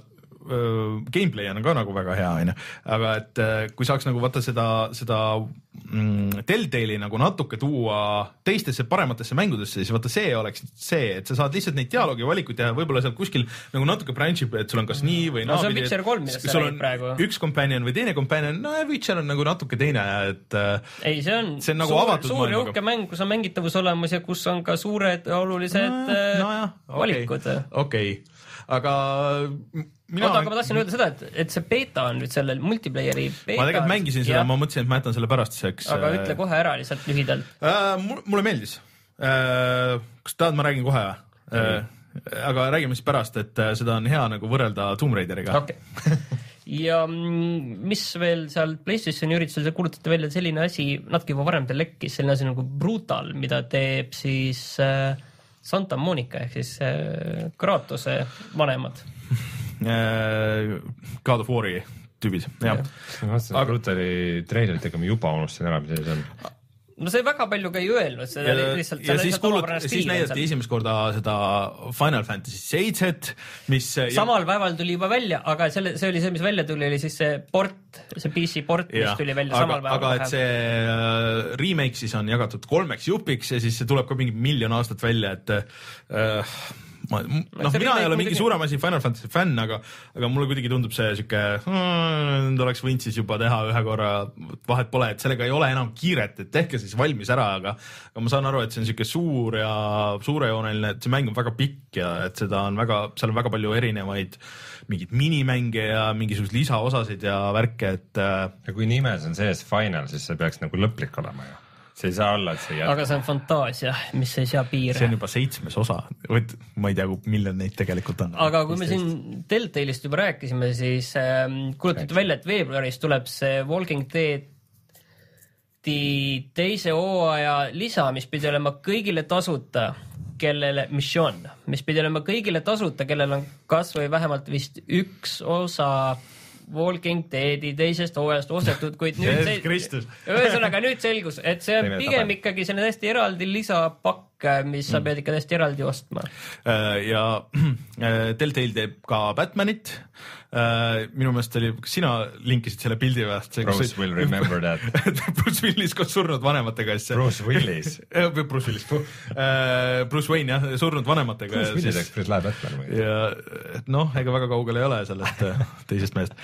Speaker 1: gameplay on ka nagu väga hea, onju, aga et kui saaks nagu vaata seda, seda mm, Telltale'i nagu natuke tuua teistesse parematesse mängudesse, siis vaata see oleks see, et sa saad lihtsalt neid dialoogi valikuid teha, võib-olla seal kuskil nagu natuke branch'ib, et sul on kas nii või
Speaker 2: no,
Speaker 1: naa.
Speaker 2: See on Witcher kolm, millest sa räägid praegu.
Speaker 1: Üks companion või teine companion, no Witcher on nagu natuke teine, et
Speaker 2: ei, see on,
Speaker 1: see on nagu
Speaker 2: suur,
Speaker 1: avatud
Speaker 2: suur ja uhke mäng, kus on mängitavus olemas ja kus on ka suured olulised no, no, jah, valikud.
Speaker 1: Okei, okay. aga mina...
Speaker 2: Oota, aga ma tahtsin öelda seda, et, et see beta on nüüd selle multiplayeri beta.
Speaker 1: Ma tegelikult mängisin seda, ma mõtlesin, et ma jätan selle pärastiseks.
Speaker 2: Aga ütle kohe ära lihtsalt lühidalt.
Speaker 1: Äh, mulle meeldis. Äh, kas tahad, ma räägin kohe? Äh, aga räägime siis pärast, et seda on hea nagu võrrelda Tomb Raideriga.
Speaker 2: Okay. Ja mis veel seal PlayStationi üritusel, te kuulutate välja selline asi, natuke juba varem te lekkis, selline asi nagu Brutal, mida teeb siis... Äh, Santa Monica ehk siis äh, Kratose vanemad.
Speaker 1: God of War'i tüübid, jah.
Speaker 3: Aga Brutali treileritega me juba unustasin ära, mis see on.
Speaker 2: No see väga palju ka ei öelnud. Seda
Speaker 1: ja,
Speaker 2: lihtsalt,
Speaker 1: ja siis, kuulut, siis näidati esimest korda seda Final Fantasy seitset, mis...
Speaker 2: Samal ja... päeval tuli juba välja, aga selle, see oli see, mis välja tuli, oli siis see port, see P C port, mis ja, tuli välja
Speaker 1: aga,
Speaker 2: samal päeval.
Speaker 1: Aga et see uh, remake siis on jagatud kolmeks jupiks ja siis see tuleb ka mingi miljon aastat välja, et... Uh, Ma, noh, mina ei ole mingi suurem asi Final Fantasy fänn, aga, aga mulle kuidagi tundub see siuke, hmm, oleks võinud siis juba teha ühe korra, vahet pole, et sellega ei ole enam kiiret, et tehke siis valmis ära, aga, aga ma saan aru, et see on siuke suur ja suurejooneline, et see mäng on väga pikk ja et seda on väga, seal on väga palju erinevaid mingid minimänge ja mingisugused lisaosasid ja värke, et
Speaker 3: ja kui nimes on sees Final, siis see peaks nagu lõplik olema ju. See ei saa olla, et see jätkub.
Speaker 2: Aga see on fantaasia, mis ei sea piire.
Speaker 1: See on juba seitsmes osa. Võt, ma ei tea, miljon neid tegelikult on.
Speaker 2: Aga kui me siin Telltale'ist juba rääkisime, siis äh, kuulutati välja, et veebruaris tuleb see Walking Dead teise hooaja lisa, mis pidi olema kõigile tasuta, kellele, mission, mis pidi olema kõigile tasuta, kellel on kas või vähemalt vist üks osa Walking Deadi teisest hooajast ostetud, kuid nüüd see, ühesõnaga nüüd selgus, et see on pigem ikkagi selline täiesti eraldi lisapakk, mis sa pead ikka täiesti eraldi ostma.
Speaker 1: Ja Telltale teeb ka Batmanit. Minu meelest oli, kas sina linkisid selle pildi vähest?
Speaker 3: Bruce will remember that.
Speaker 1: Bruce Willis koos surnud vanematega.
Speaker 3: Bruce Willis.
Speaker 1: Bruce Willis. Bruce Wayne, jah, surnud vanematega.
Speaker 3: Bruce Willis eks päris läheb Batman.
Speaker 1: Ja noh, ega väga kaugel ei ole sellest teisest meest.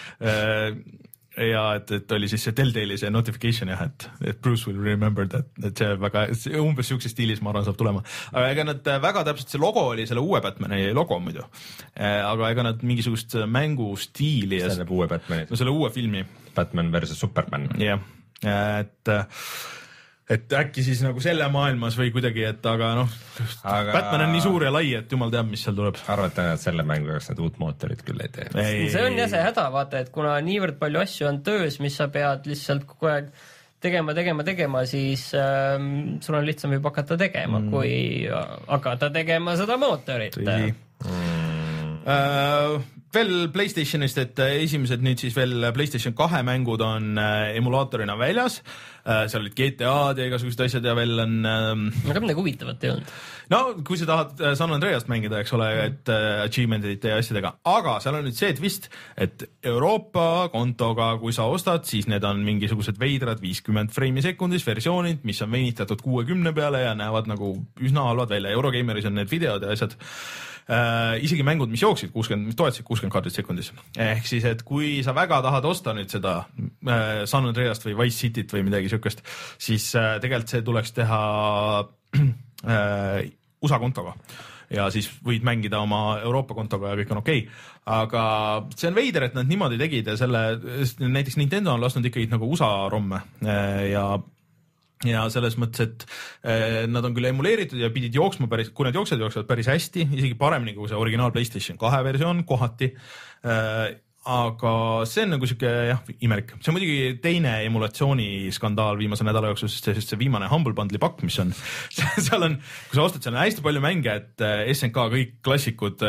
Speaker 1: Ja et, et oli siis see Telltale'i see notification jah, et, et Bruce will remember that, et see väga, umbes siukse stiilis ma arvan saab tulema. Aga ega nad väga täpselt, see logo oli selle uue Batmani logo muidu. Aga ega nad mingisugust mängustiili.
Speaker 3: See on uue Batmani.
Speaker 1: No selle uue filmi.
Speaker 3: Batman versus Superman.
Speaker 1: Jah, et... et äkki siis nagu selle maailmas või kuidagi, et aga noh, aga... Batman on nii suur ja lai, et jumal teab, mis seal tuleb.
Speaker 3: Arvata, et selle mängu jaoks need uut mootorit küll ei tee.
Speaker 2: Ei, see on jah see häda, vaata, et kuna niivõrd palju asju on töös, mis sa pead lihtsalt kogu aeg tegema, tegema, tegema, siis ähm, sul on lihtsam juba hakata tegema, mm. kui hakata tegema seda mootorit.
Speaker 1: Mm. Uh, veel PlayStationist, et esimesed nüüd siis veel PlayStation kahe mängud on uh, emulaatorina väljas. Uh, seal olid G T A-d ja igasugused asjad ja veel on... Um...
Speaker 2: aga midagi huvitavat ei olnud.
Speaker 1: No, kui sa tahad San Andreast mängida, eks ole, et uh, achievement'id ja asjadega, aga seal on nüüd see twist, et Euroopa kontoga, kui sa ostad, siis need on mingisugused veidrad viiskümmend freimi sekundis versioonid, mis on venitatud kuuekümne peale ja näevad nagu üsna halvad välja. Eurogameris on need videod ja asjad. Uh, isegi mängud, mis jooksid kuuskümmend, mis toetasid kuuskümmend kaardit sekundis. Ehk siis, et kui sa väga tahad osta nüüd seda uh, San Andreast või Vice Cityt või midagi siukest, siis uh, tegelikult see tuleks teha uh, U S A kontoga. Ja siis võid mängida oma Euroopa kontoga ja kõik on okei. Okay. Aga see on veider, et nad niimoodi tegid ja selle, näiteks Nintendo on lasknud ikkagi nagu U S A romme uh, ja ja selles mõttes, et eh, nad on küll emuleeritud ja pidid jooksma päris, kui nad jooksevad, jooksevad päris hästi, isegi paremini kui see originaal PlayStation kahe versioon kohati. Eh, aga see on nagu siuke jah, imelik. See on muidugi teine emulatsiooni-skandaal viimase nädala jooksul, sest see, see viimane Humble Bundle'i pakk, mis on, seal on, kui sa ostad, seal on hästi palju mänge, et S N K kõik klassikud,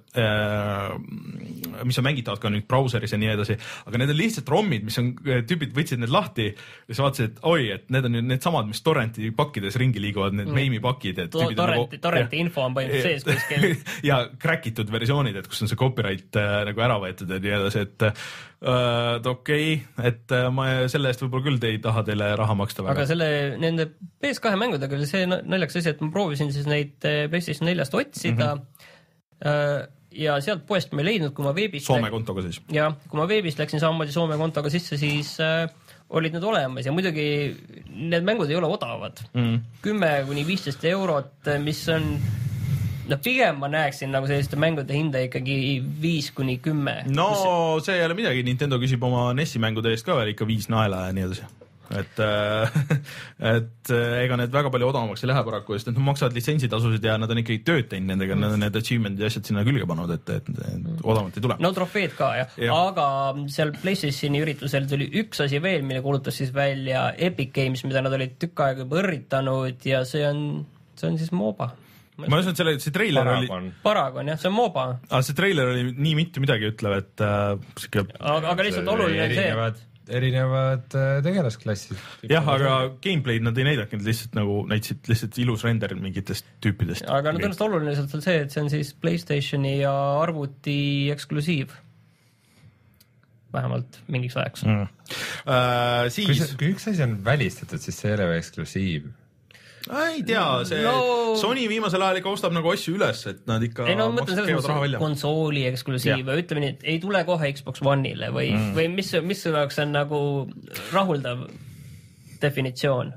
Speaker 1: mis on mängitavad ka nüüd brauseris ja nii edasi, aga need on lihtsalt rommid, mis on, tüübid võtsid need lahti ja sa vaatasid, et oi, et need on nüüd need samad, mis torrenti pakkides ringi liiguvad, need mm. meimi pakid. Et
Speaker 2: torrenti, nagu, torrenti info on põhimõtteliselt sees kuskil.
Speaker 1: ja crackitud versioonid, et kus on see copyright äh, nagu ära võetud ja nii edasi, et äh, okei okay,, et äh, ma selle eest võib-olla küll te ei taha teile raha maksta väga.
Speaker 2: Aga selle, nende P S kahe mängudega oli see naljaks asi, et ma proovisin siis neid PlayStation neljast otsida mm-hmm. äh, ja sealt poest ma ei leidnud, kui ma veebist
Speaker 1: Soome läk... kontoga siis.
Speaker 2: Ja, kui ma veebist läksin samamoodi Soome kontoga sisse, siis äh, olid need olemas ja muidugi need mängud ei ole odavad. kümme kuni viisteist eurot, mis on no pigem ma näeksin nagu selliste mängude hinda ikkagi viis kuni kümme.
Speaker 1: No kus... see ei ole midagi, Nintendo küsib oma N E S-i mängude eest ka veel ikka viis naela ja nii edasi. Et, et ega need väga palju odavamaks ei lähe paraku, sest nad maksavad litsentsitasusid ja nad on ikkagi tööd teinud nendega, nad on need achievement ja asjad sinna külge pannud, et, et, et odavamalt ei tule.
Speaker 2: No trofeed ka, jah. Ja. Aga seal PlayStationi üritusel tuli üks asi veel, mille kuulutas siis välja Epic Games, mida nad olid tükk aega juba õrritanud ja see on, see on siis MOBA.
Speaker 1: Ma usun, et selle, see trailer
Speaker 2: Paragon. oli... Paragon, jah, see on MOBA.
Speaker 1: Ah, see trailer oli nii mitte midagi ütlev, et... Äh, siuke...
Speaker 2: aga, aga lihtsalt oluline on see...
Speaker 3: erinevad tegelasklassid.
Speaker 1: Jah, aga gameplay'd nad ei näidanud, lihtsalt nagu näitasid lihtsalt ilus render mingitest tüüpidest.
Speaker 2: Aga nad tõenäoliselt oluliselt on see, et see on siis PlayStationi ja arvuti eksklusiiv. Vähemalt mingiks ajaks. Mm.
Speaker 1: Uh, siis...
Speaker 3: kui, kui üks asi on välistatud, siis see ei ole eksklusiiv.
Speaker 1: Ei tea, see no... Sony viimasel ajal ikka ostab nagu asju üles, et nad ikka
Speaker 2: ei, no, mõtlen selles mõttes konsooli eksklusiiv ja ütleme nii, et ei tule kohe Xbox One'ile või, mm. või mis, mis oleks on nagu rahuldav definitsioon?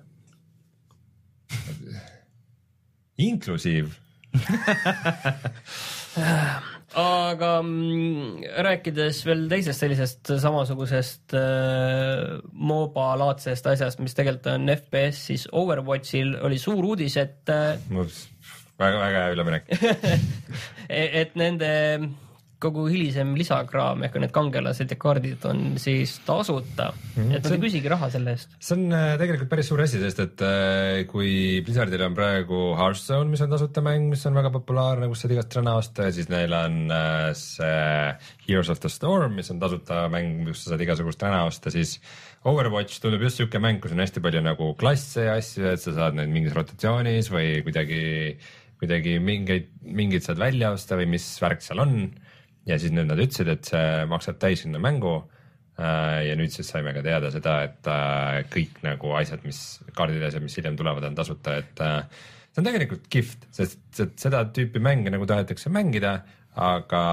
Speaker 3: Inklusiiv.
Speaker 2: Aga mm, rääkides veel teisest sellisest samasugusest äh, MOBA-laadsest asjast, mis tegelikult on F P S, siis Overwatchil oli suur uudis, et äh,
Speaker 3: väga, väga hea üleminek.
Speaker 2: et nende kogu hilisem lisakraam ehk need kangelased ja kaardid on siis tasuta, mm-hmm. et nad ei küsigi raha selle eest.
Speaker 3: See on tegelikult päris suur asi, sest et kui Blizzardil on praegu Hearthstone, mis on tasuta mäng, mis on väga populaarne, kus saad igast räna osta ja siis neil on see Heroes of the Storm, mis on tasuta mäng, kus sa saad igasugust räna osta, siis Overwatch tundub just siuke mäng, kus on hästi palju nagu klasse ja asju, et sa saad neid mingis rotatsioonis või kuidagi, kuidagi mingeid, mingid saad välja osta või mis värk seal on. Ja siis nüüd nad ütlesid, et see maksab täishinna mängu ja nüüd siis saime ka teada seda, et kõik nagu asjad, mis kaardid asjad, mis hiljem tulevad, on tasuta, et see on tegelikult kihvt, sest seda tüüpi mänge nagu tahetakse mängida, aga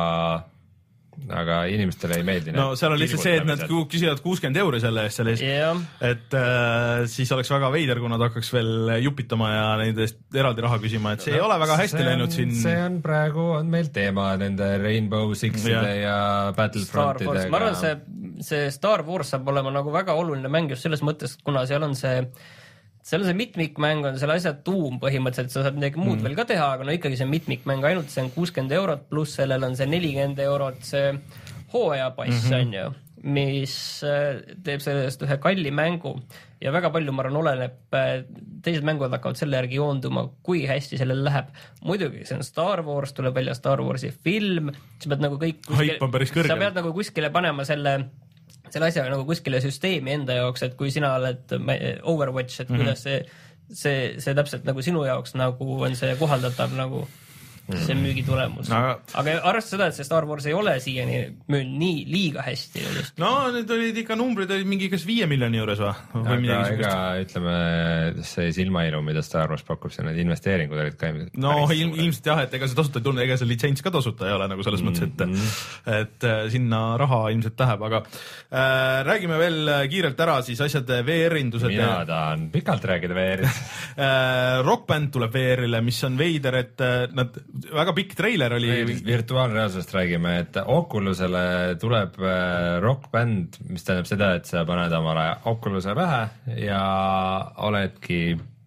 Speaker 3: aga inimestele ei meeldi.
Speaker 1: No seal on lihtsalt see, et nad küsivad kuuskümmend euri selle eest, selle eest
Speaker 2: yeah.
Speaker 1: et äh, siis oleks väga veider, kui nad hakkaks veel jupitama ja nendest eraldi raha küsima, et see no, ei ole väga hästi läinud siin.
Speaker 3: See on praegu, on meil teema nende Rainbow Sixide ja, ja Battlefrontidega.
Speaker 2: Ma arvan, see, see Star Wars saab olema nagu väga oluline mäng just selles mõttes, kuna seal on see seal on see mitmikmäng, on selle asja tuum põhimõtteliselt, sa saad midagi muud mm. veel ka teha, aga no ikkagi see mitmikmäng ainult see on kuuskümmend eurot, pluss sellel on see nelikümmend eurot see hooajapass mm-hmm. on ju, mis teeb sellest ühe kalli mängu ja väga palju, ma arvan, oleneb, teised mängud hakkavad selle järgi joonduma, kui hästi sellel läheb. Muidugi, see on Star Wars, tuleb välja Star Warsi film, sa pead nagu kõik kuskile, sa pead nagu kuskile panema selle selle asjaga nagu kuskile süsteemi enda jaoks, et kui sina oled Overwatch, et mm-hmm. kuidas see, see, see täpselt nagu sinu jaoks nagu on see kohaldatav nagu see müügi tulemus. Aga, aga arvesta seda, et see Star Wars ei ole siiani müünud nii liiga hästi. Just.
Speaker 1: No need olid ikka numbrid, olid mingi kas viie miljoni juures või?
Speaker 3: Aga ega ütleme, see silmailu, mida Star Wars pakub, see need investeeringud olid ka
Speaker 1: no ilm, ilmselt jah, et ega see tasuta ei tulnud, ega see litsents ka tasuta ei ole nagu selles mm-hmm. mõttes, et, et sinna raha ilmselt läheb, aga äh, räägime veel kiirelt ära siis asjad V R-indused.
Speaker 3: Mina tahan pikalt rääkida V R-ist.
Speaker 1: äh, Rock Band tuleb V R-ile, mis on veider, et nad väga pikk treiler oli.
Speaker 3: Virtuaalreaalsusest räägime, et Oculusele tuleb Rock Band, mis tähendab seda, et sa paned omale Oculuse pähe ja oledki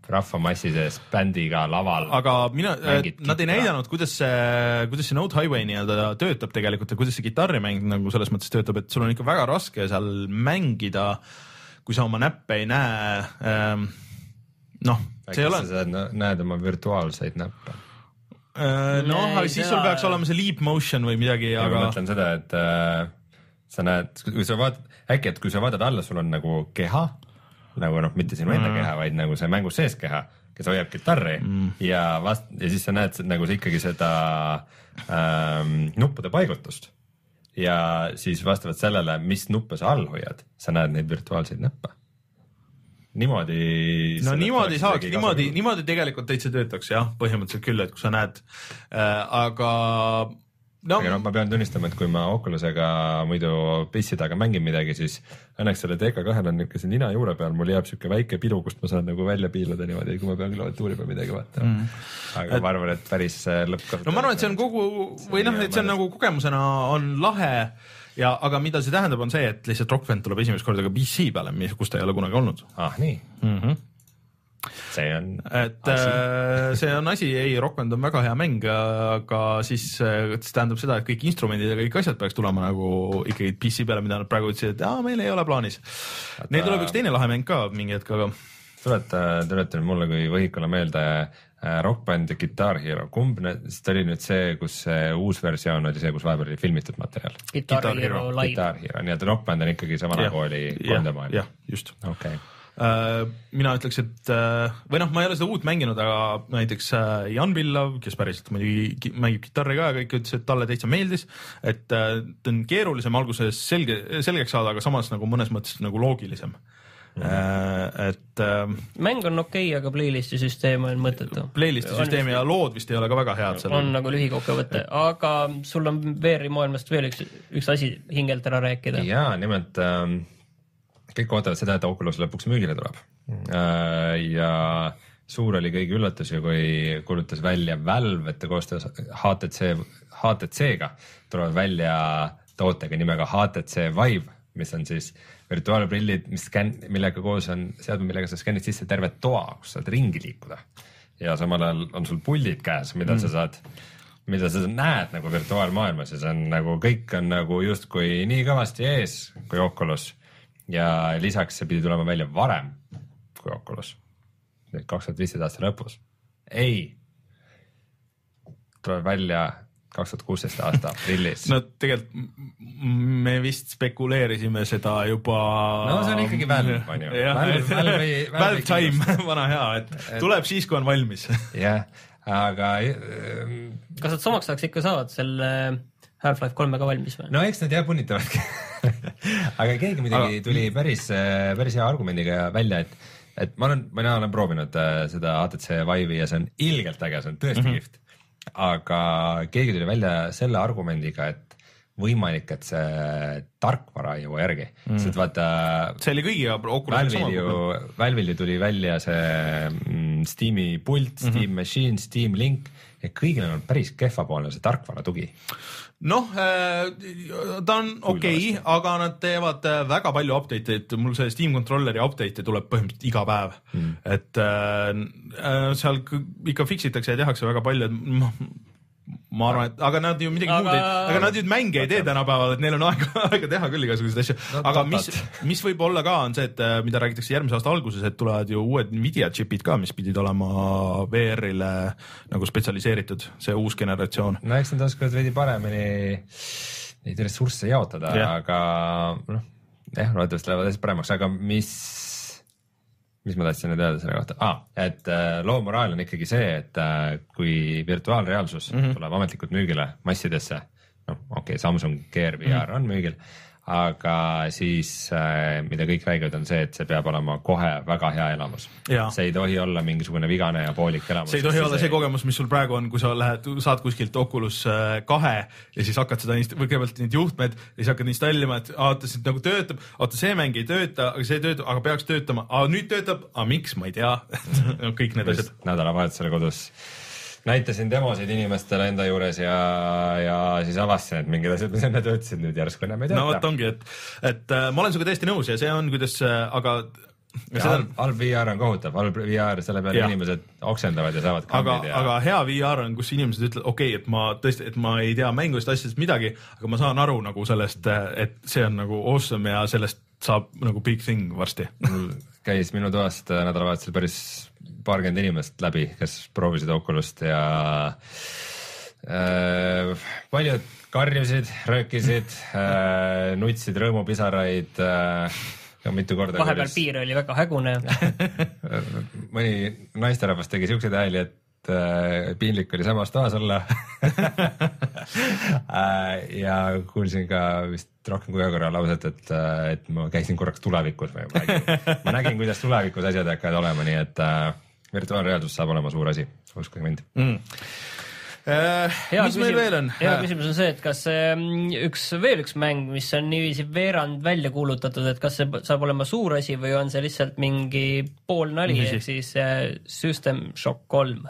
Speaker 3: rahvamassi sees bändiga laval.
Speaker 1: aga mina, nad ei näidanud, kuidas see, kuidas see Note Highway nii-öelda töötab tegelikult ja kuidas see kitarrimäng nagu selles mõttes töötab, et sul on ikka väga raske seal mängida, kui sa oma näppe ei näe. Ähm, noh, see ei ole.
Speaker 3: Sa näed oma virtuaalseid näppe.
Speaker 1: Noh, aga siis sul peaks olema see leap motion või midagi,
Speaker 3: ja
Speaker 1: aga.
Speaker 3: Ma mõtlen seda, et äh, sa näed, kui sa vaatad, äkki, et kui sa vaatad alla, sul on nagu keha, nagu noh, mitte sinu enda mm. keha, vaid nagu see mängus sees keha, kes hoiab kitarri mm. ja vast, ja siis sa näed nagu see ikkagi seda ähm, nuppude paigutust ja siis vastavalt sellele, mis nuppe sa all hoiad, sa näed neid virtuaalseid näppe. Niimoodi.
Speaker 1: No niimoodi saaks, niimoodi, niimoodi tegelikult täitsa töötaks jah, põhimõtteliselt küll, et kui sa näed, äh, aga no.
Speaker 3: Aga no ma pean tunnistama, et kui ma Oculusega muidu pissi taga mängin midagi, siis õnneks selle D K kahel on niisuguse nina juure peal, mul jääb siuke väike pidu, kust ma saan nagu välja piiluda niimoodi, kui ma pean klaviatuuri peal midagi vaatama mm.. aga et, ma arvan, et päris lõppkasutus. No ma arvan, et see on kogu, või noh, et see on nagu kogemusena on lahe. Ja, aga mida see tähendab on see, et lihtsalt Rock Band tuleb esimest korda ka P C peale, kus ta ei ole kunagi olnud. Ah, nii.
Speaker 1: Mhm.
Speaker 3: See on
Speaker 1: et asi. See on asi, ei, Rock Band on väga hea mäng, aga siis see tähendab seda, et kõik instrumendid ja kõik asjad peaks tulema nagu ikkagi P C peale, mida nad praegu ütlesid, et aa, meil ei ole plaanis. Aga... Neil tuleb üks teine lahe mäng ka mingi hetk, aga
Speaker 3: tuleta, tuleta mulle kui võhikule meelde Rock Band ja Guitar Hero, kumb see oli nüüd see, kus see uus versioon oli see, kus vahepeal oli filmitud materjal?
Speaker 2: Guitar, Guitar Hero live.
Speaker 3: Guitar Hero, nii et Rock Band on ikkagi sama ja, nagu oli kolm D maailm.
Speaker 1: Jah, just.
Speaker 3: Okay.
Speaker 1: Uh, mina ütleks, et uh, või noh, ma ei ole seda uut mänginud, aga näiteks uh, Jan Villav, kes päriselt muidugi mängib gitarri ka ja kõik ütles, et talle täitsa meeldis, et uh, ta on keerulisem alguses selge, selgeks saada, aga samas nagu mõnes mõttes nagu loogilisem. Mm. Uh, et uh,
Speaker 2: mäng on okei okay,, aga playlisti süsteem on mõttetu.
Speaker 1: Playlisti süsteem ja lood vist ei ole ka väga head.
Speaker 2: On seal. Nagu lühikokkuvõte, et... aga sul on V R-i maailmast veel üks, üks asi hingelt ära rääkida.
Speaker 3: Jaa, nimelt ähm, kõik ootavad seda, et Oculus lõpuks müügile tuleb. Äh, ja suur oli kõigi üllatus ja kui kuulutas välja Valve, et koostöös H T C, H T C-ga tulevad välja tootega nimega H T C Vive, mis on siis virtuaalprillid, mis skän, millega koos on seadme, millega sa skännid sisse terve toa, kus saad ringi liikuda. Ja samal ajal on sul puldid käes, mida mm. sa saad, mida sa näed nagu virtuaalmaailmas ja see on nagu, kõik on nagu justkui nii kõvasti ees kui Oculus. Ja lisaks see pidi tulema välja varem kui Oculus. Nüüd kaks tuhat viisteist aasta lõpus. Ei. Tuleb välja kaks tuhat kuusteist aasta aprillis.
Speaker 1: No tegelikult me vist spekuleerisime seda juba.
Speaker 3: No see on ikkagi Valve, on ju.
Speaker 1: Valve time, vana hea, et tuleb siis, kui on valmis.
Speaker 3: Jah, aga...
Speaker 2: Kas nad samaks saaks ikka saavad selle Half-Life kolmega valmis või?
Speaker 3: No eks nad jah punnitavadki. Aga keegi midagi tuli päris, päris hea argumendiga välja, et, et ma olen, ma olen proovinud seda H T C Vive'i ja see on ilgelt äge, see on tõesti mm-hmm. kift. Aga keegi tuli välja selle argumendiga, et võimalik, et see tarkvara ei jõua järgi. Mm. Sest vaata...
Speaker 1: See oli kõigiga
Speaker 3: Valve'il ju, Valve'il ju tuli välja see mm, Steam'i pult, Steam mm-hmm. Machine, Steam Link ja kõigil on päris kehvapoolne see tarkvara tugi.
Speaker 1: Noh, ta on okei, okay, aga nad teevad väga palju update'id, mul see Steam Controlleri update'e tuleb põhimõtteliselt iga päev, mm. et äh, seal ikka fiksitakse ja tehakse väga palju, et ma arvan, et aga nad ju midagi aga... muud ei, aga nad ju mänge ei tee tänapäeval, et neil on aega, aega teha küll igasuguseid asju, no, aga mis, mis võib olla ka on see, et mida räägitakse järgmise aasta alguses, et tulevad ju uued Nvidia chipid ka, mis pidid olema V R-ile nagu spetsialiseeritud, see uus generatsioon.
Speaker 3: No eks nad oskavad veidi paremini neid ressursse jaotada, yeah. aga noh, jah, loodetavasti lähevad asjad paremaks, aga mis mis ma tahtsin nüüd öelda selle kohta? Ah, et äh, loo moraal on ikkagi see, et äh, kui virtuaalreaalsus mm-hmm. tuleb ametlikult müügile massidesse, noh, okei okay,, Samsung Gear V R mm-hmm. on müügil, aga siis äh, mida kõik räägivad on see, et see peab olema kohe väga hea elamus. Ja. See ei tohi olla mingisugune vigane ja poolik elamus.
Speaker 1: See ei tohi olla see, see kogemus, mis sul praegu on, kui sa lähed, saad kuskilt Oculus kahe ja siis hakkad seda, või kõigepealt need juhtmed ja siis hakkad installima, et aata, see nagu töötab, aata, see mäng ei tööta, aga see töötab, aga peaks töötama, aga nüüd töötab, aga miks, ma ei tea, kõik need asjad.
Speaker 3: Nädalavahetusele kodus näitasin demosid inimestele enda juures ja, ja siis avastasin, et mingid asjad, mis enne töötasid, nüüd järsku enam ei tööta.
Speaker 1: No vot ongi, et, et äh, ma olen suga täiesti nõus ja see on, kuidas, äh, aga
Speaker 3: halb, halb V R on kohutav, halb V R, selle peale ja. inimesed oksendavad ja saavad
Speaker 1: kandid. Aga,
Speaker 3: ja...
Speaker 1: aga hea V R on, kus inimesed ütlevad, okei okay,, et ma tõesti, et ma ei tea mängust asjadest midagi, aga ma saan aru nagu sellest, et see on nagu awesome ja sellest saab nagu big thing varsti.
Speaker 3: Käis minu toast nädalavahetusel päris paarkümmend inimest läbi, kes proovisid Oculust ja äh, paljud karjusid, röökisid äh,, nutsid rõõmupisaraid äh, mitu korda.
Speaker 2: Vahepeal kuris... piir oli väga hägune.
Speaker 3: Mõni naisterahvas tegi siukseid hääli, et äh, piinlik oli samas toas olla. äh, ja kuulsin ka vist rohkem kui ühe korra lauset, et, et ma käisin korraks tulevikus või ma nägin, ma nägin, kuidas tulevikus asjad hakkavad olema, nii et äh, virtuaalreaalsus saab olema suur asi, uskuge mind. Mm.
Speaker 1: Uh, mis
Speaker 2: küsimus,
Speaker 1: meil veel on?
Speaker 2: Hea küsimus on see, et kas um, üks, veel üks mäng, mis on niiviisi veerand välja kuulutatud, et kas see saab olema suur asi või on see lihtsalt mingi pool nali, ehk siis uh, System Shock kolm?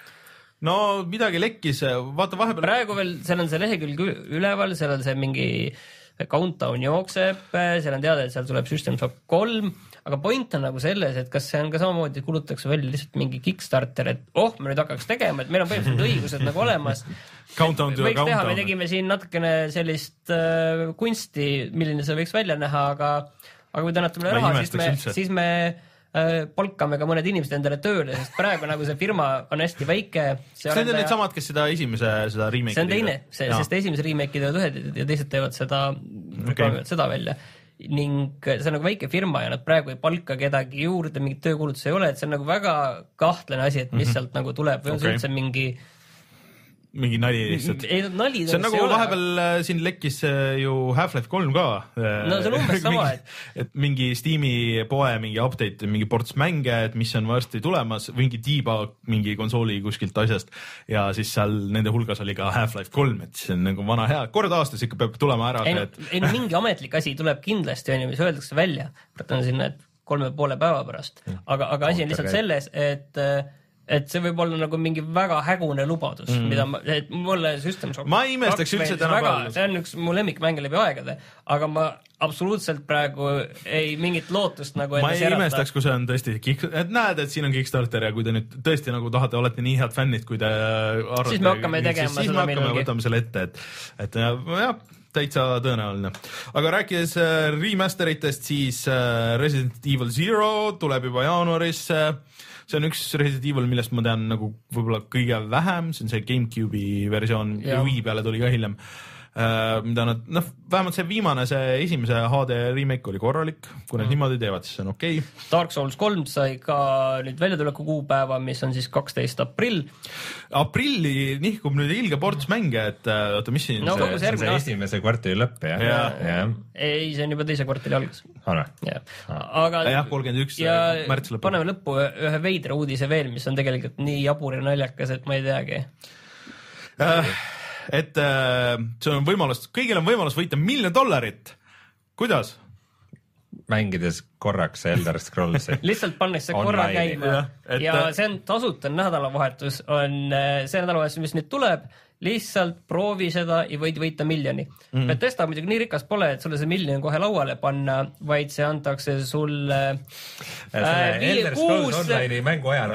Speaker 1: No midagi lekkis, vaata vahepeal... Praegu
Speaker 2: veel, seal on see lehekülg üleval, seal on see mingi countdown jookseb, seal on teada, et seal tuleb System Shock kolm, aga point on nagu selles, et kas see on ka samamoodi, kulutatakse välja lihtsalt mingi Kickstarter, et oh, me nüüd hakkaks tegema, et meil on põhimõtteliselt õigused nagu olemas.
Speaker 1: Countdown to
Speaker 2: võiks
Speaker 1: countdown.
Speaker 2: Teha, me tegime siin natukene sellist äh, kunsti, milline see võiks välja näha, aga, aga kui te annate meile raha, siis me, siis me äh, palkame ka mõned inimesed endale tööle, sest praegu nagu see firma on hästi väike.
Speaker 1: See on need samad, kes seda esimese seda remake
Speaker 2: see on teine, see, sest esimese remake teevad ühed ja teised teevad seda, okay. seda välja. Ning see on nagu väike firma ja nad praegu ei palka kedagi juurde, mingit töökuulutus ei ole, et see on nagu väga kahtlane asi, et mis mm-hmm. sealt nagu tuleb või on okay. see üldse mingi
Speaker 1: mingi nali lihtsalt.
Speaker 2: Ei, nali
Speaker 1: see on nagu vahepeal ole. Siin lekkis ju Half-Life kolm ka.
Speaker 2: No see on umbes sama,
Speaker 1: et... et mingi Steam'i poe mingi update, mingi ports mänge, et mis on varsti tulemas, mingi debug mingi konsooli kuskilt asjast ja siis seal nende hulgas oli ka Half-Life kolm, et see on nagu vana hea. Kord aastas ikka peab tulema ära.
Speaker 2: Ei,
Speaker 1: et...
Speaker 2: ei no mingi ametlik asi tuleb kindlasti, on ju, mis öeldakse välja. Praegu on sinna, et kolme poole päeva pärast. Aga, aga asi on lihtsalt selles, et et see võib olla nagu mingi väga hägune lubadus, mm. mida ma, et mulle System Shock
Speaker 1: ma imestaks üldse täna
Speaker 2: väga, see on üks mu lemmikmänge läbi aegade, aga ma absoluutselt praegu ei mingit lootust nagu
Speaker 1: ma ei serata. Imestaks, kui see on tõesti et näed, et siin on Kickstarter ja kui te nüüd tõesti nagu tahate, olete nii head fännid, kui te arvate,
Speaker 2: siis me hakkame tegema
Speaker 1: siis, siis me hakkame, võtame selle ette, et, et jah, täitsa tõenäoline. Aga rääkides remasteritest, siis Resident Evil Zero tuleb juba jaanuarisse. See on üks Resident Evil, millest ma tean nagu võib-olla kõige vähem, see on see GameCube'i versioon ja Wii peale tuli ka hiljem. Uh, mida nad, noh, vähemalt see viimane, see esimese H D remake oli korralik, kui nad mm. niimoodi teevad, siis on okei. Okay.
Speaker 2: Dark Souls kolm sai ka nüüd väljatuleku kuupäeva, mis on siis kaksteist aprill.
Speaker 1: Aprilli nihkub nüüd ilge ports mänge, et oota, mis siin
Speaker 3: no, see, see, see esimese kvartali lõpp, jah?
Speaker 1: Ja.
Speaker 3: Ja.
Speaker 2: Ei, see on juba teise kvartali algas.
Speaker 3: Ole.
Speaker 2: Ja. Aga
Speaker 1: jah, kolmkümmend üks
Speaker 2: ja
Speaker 1: märts lõpp.
Speaker 2: Paneme lõppu ühe veidra uudise veel, mis on tegelikult nii jabur ja naljakas, et ma ei teagi.
Speaker 1: Uh, et uh, see on võimalus, kõigil on võimalus võita miljon dollarit. Kuidas?
Speaker 3: Mängides korraks Elder Scrollsi.
Speaker 2: Lihtsalt pannakse korra käima ja, et... ja see on tasuta nädalavahetus, on see nädalavahetus, mis nüüd tuleb, lihtsalt proovi seda ja võid võita miljoni. Mm. Bethesda muidugi nii rikas pole, et sulle see miljon kohe lauale panna, vaid see antakse sulle
Speaker 3: äh, Elder Scrolls Online'i mängu ajal.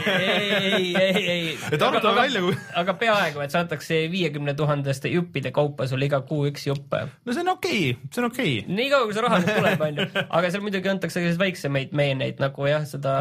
Speaker 2: ei, ei, ei.
Speaker 1: Et arutame välja, kui...
Speaker 2: aga peaaegu, et see antakse viiekümne tuhandeste juppide kaupa sulle iga kuu üks jupp.
Speaker 1: No see on okei, okay. see on okei. Okay.
Speaker 2: Nii kaua, kui see raha nüüd tuleb, on ju. Aga seal muidugi antakse väiksemaid meeneid, nagu jah, seda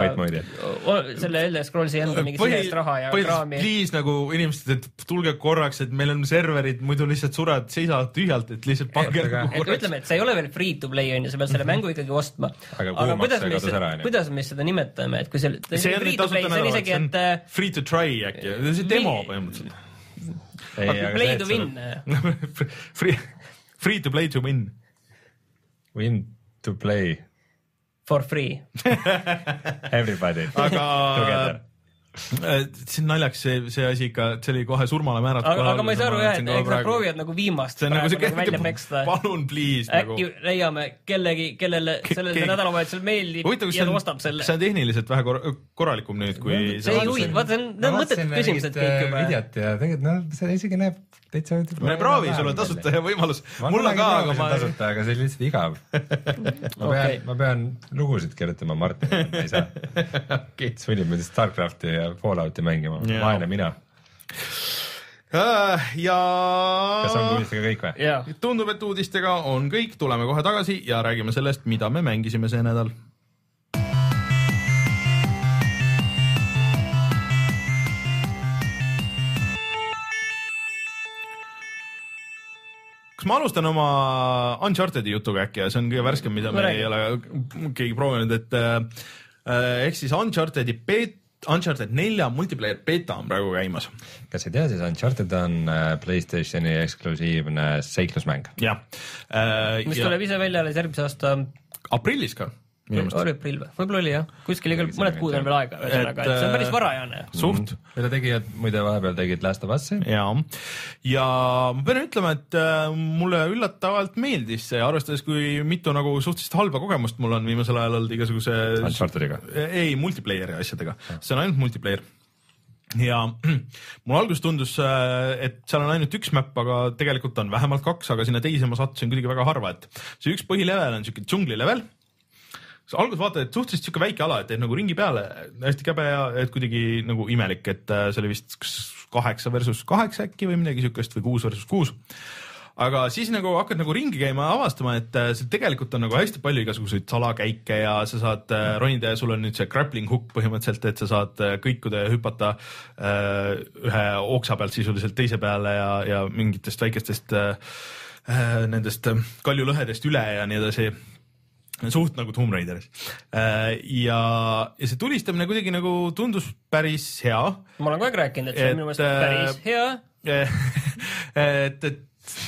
Speaker 2: selle Elder Scrollsi enda mingi sisest raha ja kraami.
Speaker 1: Please nagu inimesed, et tulge korraks, et meil on serverid, muidu lihtsalt surad, seisavad tühjalt, et lihtsalt pange
Speaker 2: nagu korraks. Ütleme, et see ei ole veel free to play, on ju, sa pead selle mängu ikkagi ostma.
Speaker 3: Aga, aga kuidas, me
Speaker 2: seda, kuidas me seda nimetame, et kui see,
Speaker 1: see
Speaker 2: free to play, see on isegi, et
Speaker 1: free to try äkki, see demo põhimõtteliselt.
Speaker 2: Play to win.
Speaker 1: free, free to play to win.
Speaker 3: Win to play.
Speaker 2: For free.
Speaker 3: Everybody.
Speaker 1: Aga see naljaks see, see asi ikka, see oli kohe surmale määratud.
Speaker 2: Aga, aga ma ei saa aru jah, et eks nad proovivad nagu viimast
Speaker 1: see
Speaker 2: praegu
Speaker 1: nagu,
Speaker 2: nagu välja peksta.
Speaker 1: Palun, please.
Speaker 2: Äkki
Speaker 1: nagu.
Speaker 2: leiame kellegi, kellele sellele nädalavahetusel meeldib
Speaker 1: Huvitav,
Speaker 2: ja ta ostab selle.
Speaker 1: See on tehniliselt vähe kor korralikum nüüd, kui...
Speaker 2: See ei huvi, vaata, see on no, mõttetud küsimused kõik juba.
Speaker 3: Videot ja tegelikult, no see isegi näeb täitsa...
Speaker 1: Me proovi, sul on tasuta ja võimalus. Mul on ka, aga ma...
Speaker 3: Tasuta, aga see on lihtsalt igav. ma, pean, ma pean lugusid kirjutama Martin, ma ei saa. Okay. Sunnib mind Starcrafti ja Fallouti mängima. Vaene mina.
Speaker 1: Ja...
Speaker 3: Kas on uudistega kõik või?
Speaker 2: Ja.
Speaker 1: Tundub, et uudistega on kõik. Tuleme kohe tagasi ja räägime sellest, mida me mängisime see nädal. Kas ma alustan oma Unchartedi jutuga äkki ja see on kõige värskem, mida me ei ole keegi proovinud, et äh, ehk siis Unchartedi beta, Uncharted nelja multiplayer beta on praegu käimas.
Speaker 3: Kas ei tea, siis Uncharted on PlayStationi eksklusiivne seiklusmäng?
Speaker 1: Jah.
Speaker 2: Äh, Mis ja... tuleb ise välja alles järgmise aasta?
Speaker 1: Aprillis ka.
Speaker 2: Oli aprill või? Võib-olla oli jah. Kuskil igal mõned kuud on veel aega. Et, et see on päris varajane.
Speaker 1: Suht.
Speaker 3: Mida tegid, muide vahepeal tegid Last of Us'i?
Speaker 1: Ja. ja ma pean ütlema, et mulle üllatavalt meeldis see, arvestades kui mitu nagu suhteliselt halba kogemust mul on viimasel ajal olnud igasuguse...
Speaker 3: Unchartediga?
Speaker 1: Ei, multiplayeri asjadega. See on ainult multiplayer. Ja mul alguses tundus, et seal on ainult üks map, aga tegelikult on vähemalt kaks, aga sinna teise ma sattusin kuidagi väga harva, et see üks põhilevel on siuke džungli level. Algus vaatad, et suhteliselt siuke väike ala, et teed nagu ringi peale, hästi käbe ja et kuidagi nagu imelik, et see oli vist kaheksa versus kaheksa äkki või midagi siukest või kuus versus kuus. Aga siis nagu hakkad nagu ringi käima ja avastama, et see tegelikult on nagu hästi palju igasuguseid salakäike ja sa saad ronida ja sul on nüüd see grappling hook põhimõtteliselt, et sa saad kõikuda ja hüpata ühe oksa pealt sisuliselt teise peale ja, ja mingitest väikestest nendest kaljulõhedest üle ja nii edasi. Suht nagu Tomb Raideris. Ja, ja see tulistamine kuidagi nagu tundus päris hea.
Speaker 2: Ma olen kogu aeg rääkinud, et see on minu meelest päris hea.
Speaker 1: et, et...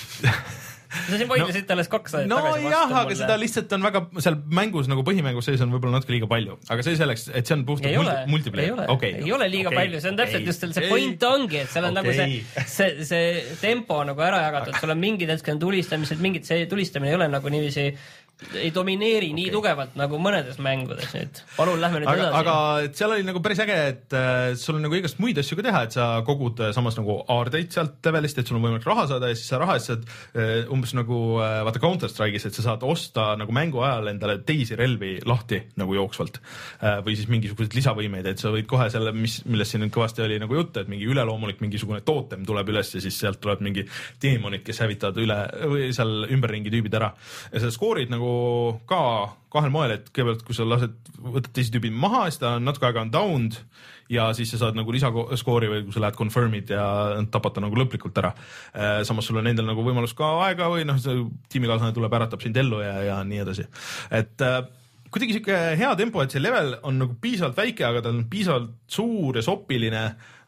Speaker 2: Sa siin vaidlesid no, alles kaks ajad
Speaker 1: no,
Speaker 2: tagasi vastu.
Speaker 1: No jah, aga seda lihtsalt on väga, seal mängus nagu põhimängus sees on võib-olla natuke liiga palju. Aga see selleks, et see on puhtalt multi, multiplayer.
Speaker 2: Ei ole,
Speaker 1: okay.
Speaker 2: ei ole liiga okay. palju, see on täpselt okay. just see okay. point ongi, et seal on okay. nagu see, see, see tempo nagu ära jagatud, sul on mingid hetkel tulistamised, mingid see tulistamine ei ole nagu niiviisi ei domineeri okay. nii tugevalt nagu mõnedes mängudes nüüd. Palun, lähme nüüd
Speaker 1: aga,
Speaker 2: edasi.
Speaker 1: Aga seal oli nagu päris äge, et äh, sul on nagu igast muid asju ka teha, et sa kogud äh, samas nagu aardeid sealt levelist, et sul on võimalik raha saada ja siis sa raha eest saad äh, umbes nagu äh, vaata Counter-Strike'is, et sa saad osta nagu mängu ajal endale teisi relvi lahti nagu jooksvalt äh, või siis mingisuguseid lisavõimeid, et sa võid kohe selle, mis, millest siin kõvasti oli nagu jutt, et mingi üleloomulik mingisugune tootem tuleb üles ja siis sealt tuleb mingi deemonid, kes hävitavad üle või seal ümberringi tüübid ära ja sa skoorid nagu ka kahel moel, et kõigepealt, kui sa lased, võtad teisi tüübi maha, siis ta natuke aega on downed ja siis sa saad nagu lisaskoori või kui sa lähed confirm'id ja tapad ta nagu lõplikult ära. Samas sul on endal nagu võimalus ka aega või noh, tiimikaaslane tuleb, äratab sind ellu ja, ja nii edasi. Et kuidagi siuke hea tempo, et see level on nagu piisavalt väike, aga ta on piisavalt suur ja sopiline,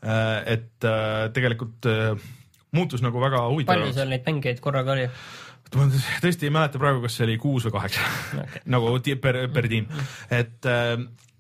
Speaker 1: et tegelikult muutus nagu väga huvitav.
Speaker 2: Palju seal neid mängijaid korraga oli?
Speaker 1: Ma tõesti ei mäleta praegu, kas see oli kuus või kaheksa okay. nagu per, per tiim, et äh,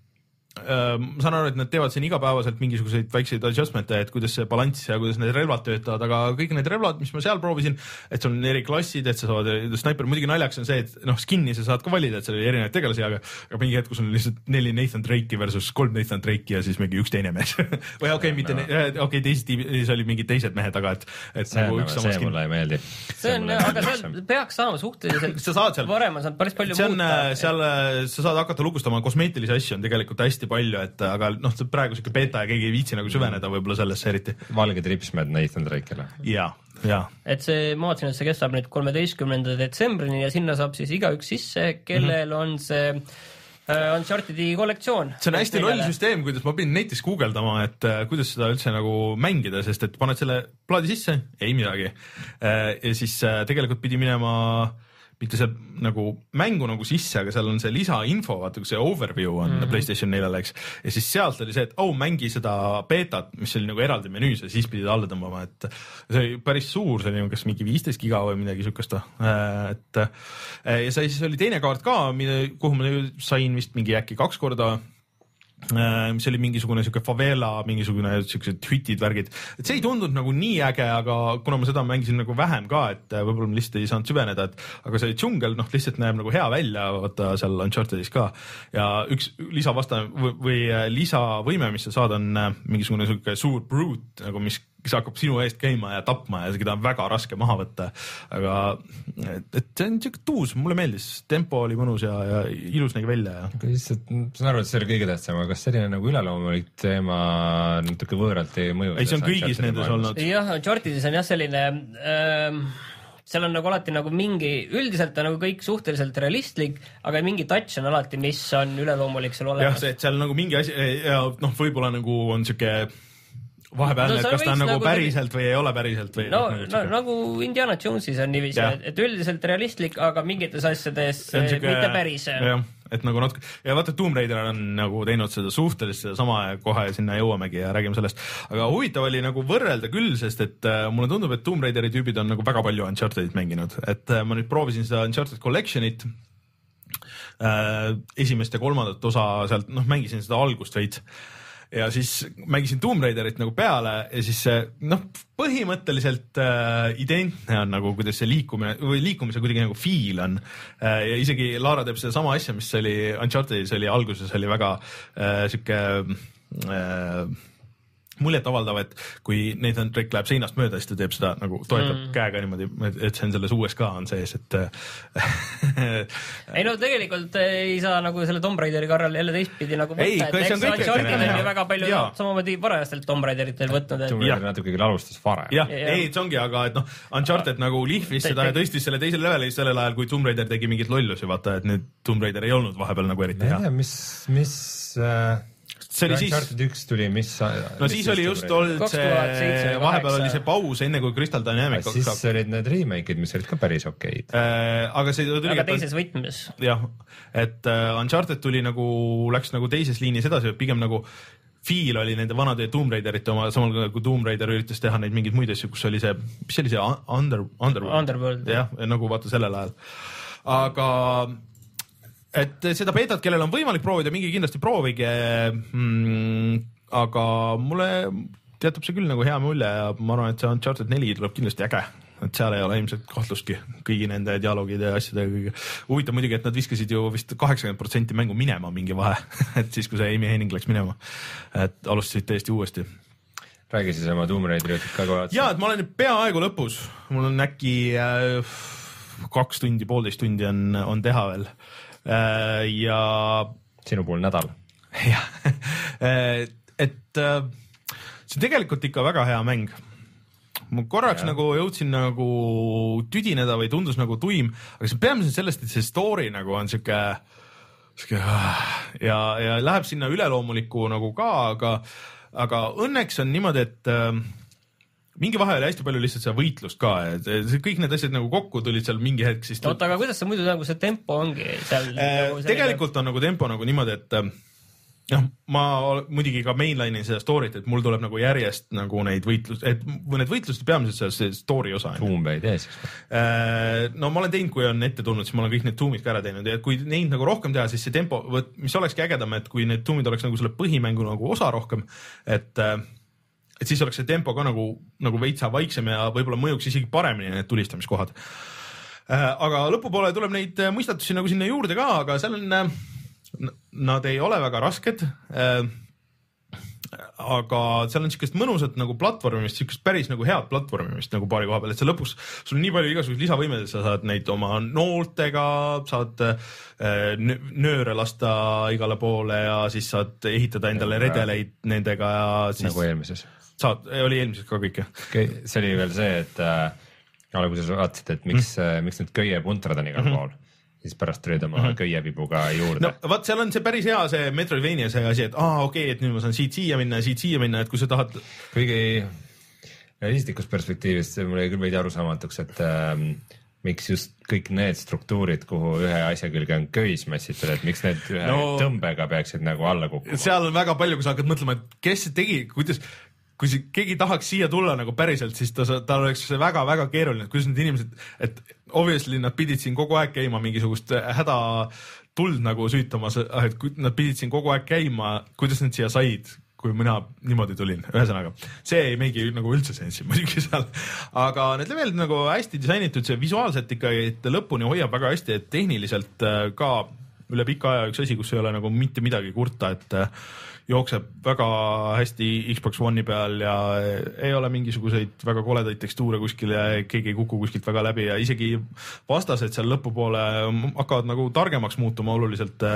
Speaker 1: äh, ma saan aru, et nad teevad siin igapäevaselt mingisuguseid väikseid adjustmente, et kuidas see balanss ja kuidas need relvad töötavad, aga kõik need relvad, mis ma seal proovisin, et sul on eri klassid, et sa saad sniper, muidugi naljaks on see, et noh, skinni sa saad ka valida, et seal oli erinevaid tegelasi, aga, aga mingi hetk, kus on lihtsalt neli Nathan Drake'i versus kolm Nathan Drake'i ja siis mingi üks teine mees või okei okay,, mitte, okei okay,, teises tiimis oli mingid teised mehed taga, et, et
Speaker 3: see,
Speaker 1: nagu
Speaker 3: üks sama skin. See mulle ei meeldi.
Speaker 2: See on, aga seal peaks saama suhteliselt
Speaker 1: sa saad seal,
Speaker 2: varem on saanud päris palju
Speaker 1: see on,
Speaker 2: muuta.
Speaker 1: Seal sa saad hakata lukustama kosmeetilisi asju on tegelikult hästi palju, et aga noh, praegu siuke beta ja keegi ei viitsi nagu süveneda võib-olla sellesse eriti.
Speaker 3: Valged ripsmed Nathan Drake'ile.
Speaker 1: Jaa, jaa.
Speaker 2: Et see, ma vaatasin, et see kestab nüüd kolmeteistkümnenda detsembrini ja sinna saab siis igaüks sisse, kellel mm -hmm. on see uh, Unchartedi kollektsioon.
Speaker 1: See on hästi loll süsteem, kuidas ma pidin netis guugeldama, et uh, kuidas seda üldse nagu mängida, sest et paned selle plaadi sisse, ei midagi. Uh, ja siis uh, tegelikult pidi minema mitte see nagu mängu nagu sisse, aga seal on see lisainfo, vaata kui see overview on mm -hmm. PlayStation neljale, eks. Ja siis sealt oli see, et oh, mängi seda betat, mis oli nagu eraldi menüüs ja siis pidid alla tõmbama, et see oli päris suur, see oli kas mingi viisteist giga või midagi sükast. Et ja sai, siis oli teine kaart ka, kuhu ma sain vist mingi äkki kaks korda mis oli mingisugune siuke favela, mingisugune siuksed hütid, värgid, et see ei tundunud nagu nii äge, aga kuna ma seda mängisin nagu vähem ka, et võib-olla ma lihtsalt ei saanud süveneda, et aga see džungel, noh, lihtsalt näeb nagu hea välja, vaata seal Unchartedis ka ja üks lisavastane või, või lisavõime, mis sa saad, on mingisugune siuke suur brute, nagu mis kes hakkab sinu eest käima ja tapma ja seda on väga raske maha võtta, aga et, et see on siuke tuus, mulle meeldis, tempo oli mõnus ja, ja ilus nägi välja ja.
Speaker 3: lihtsalt, ma saan aru, et see oli kõige tähtsam, aga kas selline nagu üleloomulik teema natuke võõralt ei mõju?
Speaker 1: Ei, see on kõigis nendes olnud.
Speaker 2: Jah, Unchartedis on jah selline ähm, seal on nagu alati nagu mingi, üldiselt on nagu kõik suhteliselt realistlik, aga mingi touch on alati, mis on üleloomulik seal olemas.
Speaker 1: jah, see, et seal nagu mingi asi ja noh, võib-olla nagu on siuke vahepeal, no, et kas ta on nagu, nagu päriselt või ei ole päriselt või
Speaker 2: no, no, nagu Indiana Jonesis on niiviisi, et üldiselt realistlik, aga mingites asjades siuke, mitte päris.
Speaker 1: jah, et nagu natuke ja vaata, Tomb Raider on nagu teinud seda suhtelist seda sama ja kohe sinna jõuamegi ja räägime sellest, aga huvitav oli nagu võrrelda küll, sest et uh, mulle tundub, et Tomb Raideri tüübid on nagu väga palju Unchartedit mänginud, et uh, ma nüüd proovisin seda Uncharted Collectionit uh, esimest ja kolmandat osa sealt, noh, mängisin seda algust veits ja siis mängisin Tomb Raiderit nagu peale ja siis noh, põhimõtteliselt äh, identne on nagu, kuidas see liikumine või liikumise kuidagi nagu feel on äh, ja isegi Lara teeb seda sama asja, mis oli Unchartedis oli alguses oli väga äh, siuke äh, muljet avaldav, et kui Nathan Drake läheb seinast mööda, siis ta teeb seda nagu toetab mm. käega niimoodi, et see on selles uues ka on sees, et
Speaker 2: ei no tegelikult ei saa nagu selle Tomb Raideri karral jälle teistpidi nagu võtta,
Speaker 1: ei,
Speaker 2: et eks Uncharted on ju väga palju
Speaker 1: ja.
Speaker 2: samamoodi varajastelt Tomb Raideritel võtnud.
Speaker 3: Tomb Raider natuke küll alustas varem.
Speaker 1: jah, ei, see ongi, aga et noh, Uncharted nagu lihvis seda ja tõstis selle teisele leveli sellel ajal, kui Tomb Raider tegi mingit lollusi, vaata, et nüüd Tomb Raider ei olnud vahepeal nagu eriti hea.
Speaker 3: mis, mis äh...
Speaker 1: see oli siis,
Speaker 3: üks tuli, mis
Speaker 1: no mis siis oli just olnud see, vahepeal oli see paus enne kui Crystal Dynamics.
Speaker 3: Siis olid need remake'id, mis olid ka päris okeid.
Speaker 1: Äh, aga see tuli,
Speaker 2: aga teises võtmes.
Speaker 1: jah, et uh, Uncharted tuli nagu, läks nagu teises liinis edasi, pigem nagu feel oli nende vanade Tomb Raiderite oma, samal kui Tomb Raider üritas teha neid mingeid muid asju, kus oli see, mis oli see Under, Underworld,
Speaker 2: Underworld.
Speaker 1: jah, nagu vaata sellel ajal. Aga et seda beetat, kellel on võimalik proovida, mingi kindlasti proovige, mm, aga mulle teatab see küll nagu hea mulje ja ma arvan, et see Uncharted neli tuleb kindlasti äge, et seal ei ole ilmselt kahtlustki kõigi nende dialoogide ja asjadega. Huvitav muidugi, et nad viskasid ju vist kaheksakümmend protsenti mängu minema mingi vahe, et siis, kui see Amy Henning läks minema, et alustasid täiesti uuesti.
Speaker 3: Räägi siis oma Tomb Raiderit ka kohe.
Speaker 1: jaa, et ma olen peaaegu lõpus, mul on äkki äh, kaks tundi, poolteist tundi on, on teha veel. Ja
Speaker 3: sinu puhul nädal.
Speaker 1: jah, et see on tegelikult ikka väga hea mäng. Ma korraks ja. nagu jõudsin nagu tüdineda või tundus nagu tuim, aga see peamiselt sellest, et see story nagu on siuke, siuke ja, ja läheb sinna üleloomuliku nagu ka, aga, aga õnneks on niimoodi, et mingi vahe oli hästi palju lihtsalt seda võitlust ka, et kõik need asjad nagu kokku tulid seal mingi hetk siis.
Speaker 2: oota, aga kuidas see muidu nagu see tempo ongi seal?
Speaker 1: Äh, nagu tegelikult on nagu tempo nagu niimoodi, et jah, ma muidugi ka mainline'in seda story't, et mul tuleb nagu järjest nagu neid võitlus, et need võitlused peamiselt see story osa.
Speaker 3: Tuumbe ei tee siis?
Speaker 1: No ma olen teinud, kui on ette tulnud, siis ma olen kõik need tuumid ka ära teinud ja kui neid nagu rohkem teha, siis see tempo, mis olekski ägedam, et kui need tuumid oleks nagu selle põhimängu nagu osa rohkem, et et siis oleks see tempo ka nagu, nagu veitsa vaiksem ja võib-olla mõjuks isegi paremini need tulistamiskohad. Aga lõpupoole tuleb neid mõistatusi nagu sinna juurde ka, aga seal on, nad ei ole väga rasked, aga seal on siukest mõnusat nagu platvormimist, siukest päris nagu head platvormimist nagu paari koha peal, et see lõpus sul on nii palju igasuguseid lisavõimeid, sa saad neid oma nooltega, saad nööre lasta igale poole ja siis saad ehitada endale redeleid nendega ja siis
Speaker 3: nagu eelmises
Speaker 1: saad, oli eelmises ka kõik, jah?
Speaker 3: See oli veel see, et äh, alguses vaatasid, et miks mm., miks need köiepuntrad on igal mm -hmm. pool, siis pärast tulid oma mm -hmm. köievibuga juurde.
Speaker 1: No vaat seal on see päris hea see Metroidvania see asi, et aa okei okay,, et nüüd ma saan siit siia minna ja siit siia minna, et kui sa tahad
Speaker 3: kuigi realistlikust perspektiivist see mulle küll veidi arusaamatuks, et ähm, miks just kõik need struktuurid, kuhu ühe asja külge on köis mässitud, et miks need ühe no, tõmbega peaksid nagu alla kukkuma?
Speaker 1: Seal on väga palju, kui sa hakkad mõtlema, et kes tegi, kuidas kui see, keegi tahaks siia tulla nagu päriselt, siis ta, tal oleks see väga-väga keeruline, et kuidas need inimesed, et obviously nad pidid siin kogu aeg käima mingisugust häda tuld nagu süütamas, et nad pidid siin kogu aeg käima, kuidas nad siia said, kui mina niimoodi tulin, ühesõnaga. See ei meigi nagu üldse sensi muidugi seal, aga need levelid nagu hästi disainitud, see visuaalselt ikka et lõpuni hoiab väga hästi, et tehniliselt ka üle pika aja üks asi, kus ei ole nagu mitte midagi kurta, et jookseb väga hästi Xbox One'i peal ja ei ole mingisuguseid väga koledaid tekstuure kuskil ja keegi ei kuku kuskilt väga läbi ja isegi vastased seal lõpupoole hakkavad nagu targemaks muutuma oluliselt.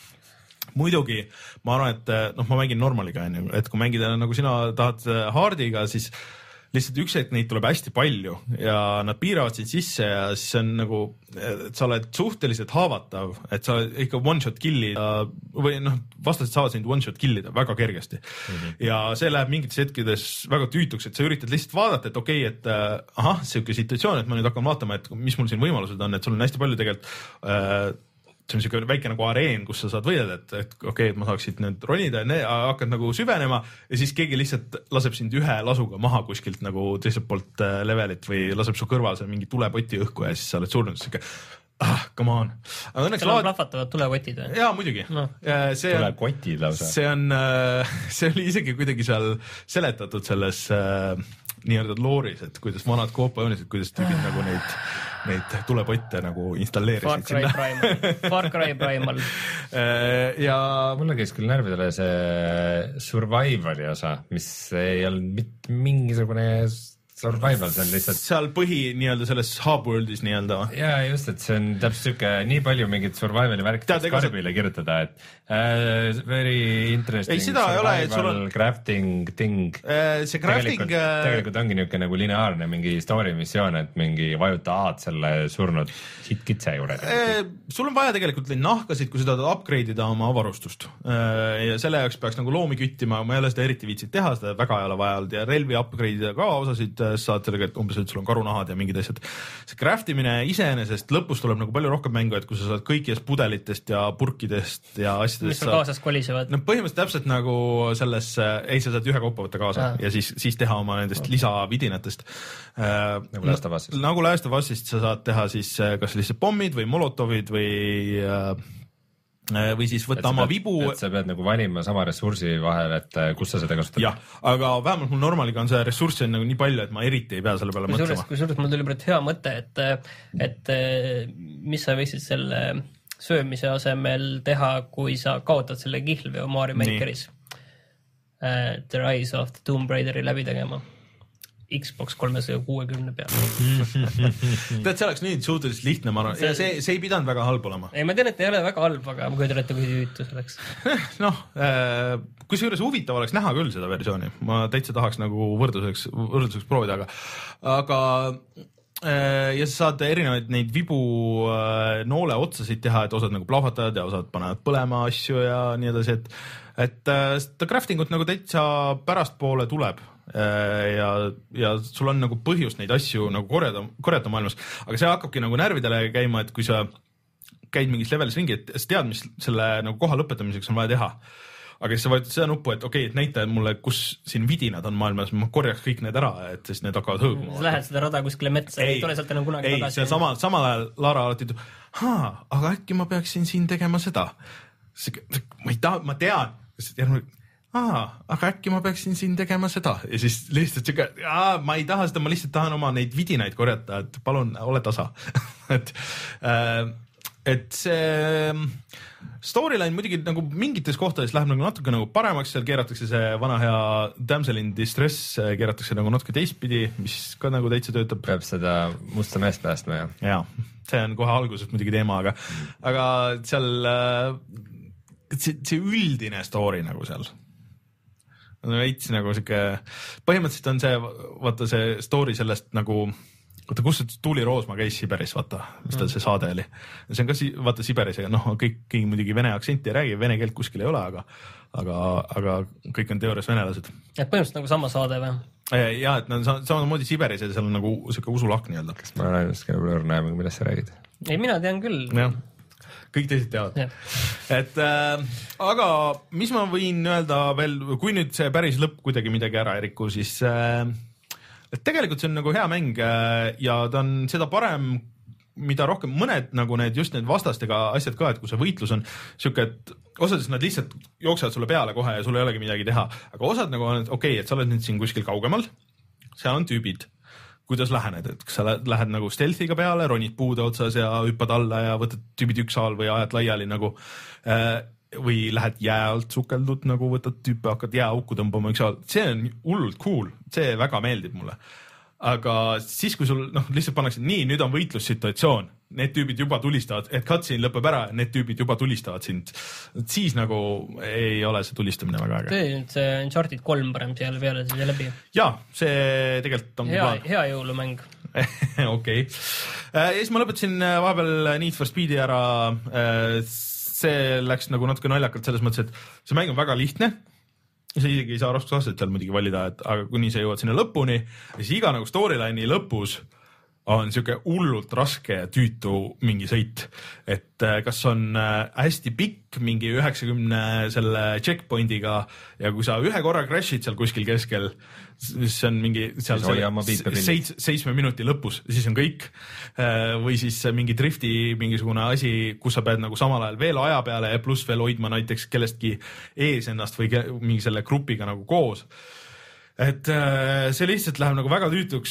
Speaker 1: Muidugi ma arvan, et noh, ma mängin normaliga, et kui mängida nagu sina tahad hardiga, siis lihtsalt üks hetk neid tuleb hästi palju ja nad piiravad sind sisse ja siis on nagu, et sa oled suhteliselt haavatav, et sa ikka one-shot kill'id või noh, vastased saavad sind one-shot kill'ida väga kergesti. Mm-hmm. Ja see läheb mingites hetkides väga tüütuks, et sa üritad lihtsalt vaadata, et okei, okay, et ahah, siuke situatsioon, et ma nüüd hakkan vaatama, et mis mul siin võimalused on, et sul on hästi palju tegelikult äh, see on siuke väike nagu areen, kus sa saad võidelda, et, et okei, okay, et ma saaksid nüüd ronida ja ne, hakkad nagu süvenema ja siis keegi lihtsalt laseb sind ühe lasuga maha kuskilt nagu teiselt poolt levelit või laseb su kõrval see mingi tulepoti õhku ja siis sa oled surnud, siuke ah, come on.
Speaker 2: Seal on laad... plahvatavad tulepotid või?
Speaker 1: Jaa, muidugi. No.
Speaker 3: Tulepotid lausa.
Speaker 1: See on, see oli isegi kuidagi seal seletatud selles nii-öelda looris, et kuidas vanad koopajoonised, kuidas tüübid nagu neid, neid tulepotte nagu installeerisid
Speaker 2: sinna. Far Cry Primal.
Speaker 1: ja
Speaker 3: mulle käis küll närvidele see survivali osa, mis ei olnud mitte mingisugune survival, see on lihtsalt
Speaker 1: seal põhi nii-öelda selles hub-worldis nii-öelda.
Speaker 3: Jaa, just, et see on täpselt siuke nii palju mingit survivali värki Skarbile see... kirjutada, et uh, very interesting ei, survival on... crafting thing.
Speaker 1: Uh, see crafting...
Speaker 3: Tegelikult, uh... tegelikult ongi niuke nagu lineaarne mingi story missioon, et mingi vajuta A-d selle surnud hitkitse juurde.
Speaker 1: Uh, sul on vaja tegelikult neid nahkasid, kui sa tahad upgrade ida oma avarustust. Uh, ja selle jaoks peaks nagu loomi küttima, ma ei ole seda eriti viitsid teha, seda väga ei ole vaja olnud ja relvi upgrade ida ka osasid saad sellega, et umbes, et sul on karunahad ja mingid asjad. See craftimine iseenesest lõpus tuleb nagu palju rohkem mängu, et kui sa saad kõikidest pudelitest ja purkidest ja asjadest.
Speaker 2: Mis sul kaasas kolisevad?
Speaker 1: No põhimõtteliselt täpselt nagu selles, ei sa saad ühe kaupa võtta kaasa ah. ja siis, siis teha oma nendest lisavidinatest.
Speaker 3: Nagu Last of Us'ist.
Speaker 1: Nagu Last of Us'ist sa saad teha siis kas lihtsalt pommid või molotovid või või siis võtta oma vibu.
Speaker 3: Et sa pead nagu valima sama ressursi vahel, et kus sa seda kasutad.
Speaker 1: Jah, aga vähemalt mul normaliga on see ressurssi on nagu nii palju, et ma eriti ei pea selle peale mõtlema.
Speaker 2: Kui suurest mul tuli praegu hea mõte, et, et mis sa võiksid selle söömise asemel teha, kui sa kaotad selle kihlvi Mario Makeris. Uh, The Rise of the Tomb Raideri läbi tegema. Xbox kolmesaja kuuekümne peal.
Speaker 1: Tead, see oleks nii suhteliselt lihtne, ma arvan. See, see, see ei pidanud väga halb olema.
Speaker 2: Ei, ma tean, et ei ole väga halb, aga ma kujutan ette, kui hüütus oleks.
Speaker 1: noh, kui see juures huvitav oleks näha küll seda versiooni. Ma täitsa tahaks nagu võrdluseks, võrdluseks proovida, aga, aga ja sa saad erinevaid neid vibu noole otsasid teha, et osad nagu plahvatavad ja osad panevad põlema asju ja nii edasi, et, et seda craftingut nagu täitsa pärast poole tuleb. ja, ja sul on nagu põhjust neid asju nagu korjata, korjata maailmas, aga see hakkabki nagu närvidele käima, et kui sa käid mingis levelis ringi, et sa tead, mis selle nagu koha lõpetamiseks on vaja teha. Aga siis sa vajutad seda nuppu, et okei, okay, et näita mulle, kus siin vidinad on maailmas, ma korjaks kõik need ära, et siis need hakkavad hõõguma.
Speaker 2: Sa lähed seda rada kuskile metsa, ei tule sealt enam kunagi
Speaker 1: ei,
Speaker 2: tagasi.
Speaker 1: Ei, samal, samal ajal Lara alati ütleb, haa, aga äkki ma peaksin siin tegema seda. Ma ei taha, ma tean, aa, aga äkki ma peaksin siin tegema seda ja siis lihtsalt siuke, aa, ma ei taha seda, ma lihtsalt tahan oma neid vidinaid korjata, et palun ole tasa. et, et see storyline muidugi nagu mingites kohtades läheb nagu natuke nagu paremaks, seal keeratakse see vana hea damsel in distress, keeratakse nagu natuke teistpidi, mis ka nagu täitsa töötab.
Speaker 3: Peab seda musta meest päästma, jah.
Speaker 1: Jaa, see on kohe alguses muidugi teema, aga, aga seal see, see üldine story nagu seal veits nagu siuke, põhimõtteliselt on see, vaata see story sellest nagu, vaata kus see Tuuli Roosma käis Siberis, vaata, mis tal see saade oli. See on ka, vaata Siberis, noh, kõik, kõik muidugi vene aktsenti ei räägi, vene keelt kuskil ei ole, aga, aga, aga kõik on teoorias venelased.
Speaker 2: Et põhimõtteliselt nagu sama saade või?
Speaker 1: Ja, et nad on samamoodi Siberis ja seal on nagu siuke usulak nii-öelda.
Speaker 3: Kas ma olen ainult kelle blöör näeme, millest sa räägid?
Speaker 2: Ei, mina tean küll.
Speaker 1: Jah. kõik teised teavad yeah.. et äh, aga mis ma võin öelda veel, kui nüüd see päris lõpp kuidagi midagi ära ei riku, siis äh, et tegelikult see on nagu hea mäng äh, ja ta on seda parem, mida rohkem, mõned nagu need just need vastastega asjad ka, et kui see võitlus on siuke, et osades nad lihtsalt jooksevad sulle peale kohe ja sul ei olegi midagi teha, aga osad nagu on, et okei okay,, et sa oled nüüd siin kuskil kaugemal, seal on tüübid, kuidas lähened, et kas sa lähed, lähed nagu stealthiga peale, ronid puude otsas ja hüppad alla ja võtad tüübid ükshaaval või ajad laiali nagu äh, või lähed jää alt sukeldud nagu võtad tüüpe, hakkad jääauku tõmbama ükshaaval, see on hullult cool, see väga meeldib mulle. Aga siis, kui sul noh, lihtsalt pannakse nii, nüüd on võitlussituatsioon, need tüübid juba tulistavad, et cutscene lõpeb ära, need tüübid juba tulistavad sind, siis nagu ei ole see tulistamine väga äge.
Speaker 2: See Uncharted kolm parem seal peale see läbi.
Speaker 1: Jaa, see tegelikult on
Speaker 2: hea, hea jõulumäng.
Speaker 1: Okei. Ja siis ma lõpetasin vahepeal Need for Speedi ära, see läks nagu natuke naljakalt selles mõttes, et see mäng on väga lihtne, sa isegi ei saa raskusastet seal muidugi valida, et aga kuni sa jõuad sinna lõpuni ja siis iga nagu storyline'i lõpus on siuke hullult raske ja tüütu mingi sõit, et kas on hästi pikk mingi üheksakümne selle checkpointiga ja kui sa ühe korra crash'id seal kuskil keskel, siis on mingi seal seits, seitsme minuti lõpus, siis on kõik või siis mingi drifti mingisugune asi, kus sa pead nagu samal ajal veel aja peale ja pluss veel hoidma näiteks kellestki ees ennast või mingi selle grupiga nagu koos. Et see lihtsalt läheb nagu väga tüütuks,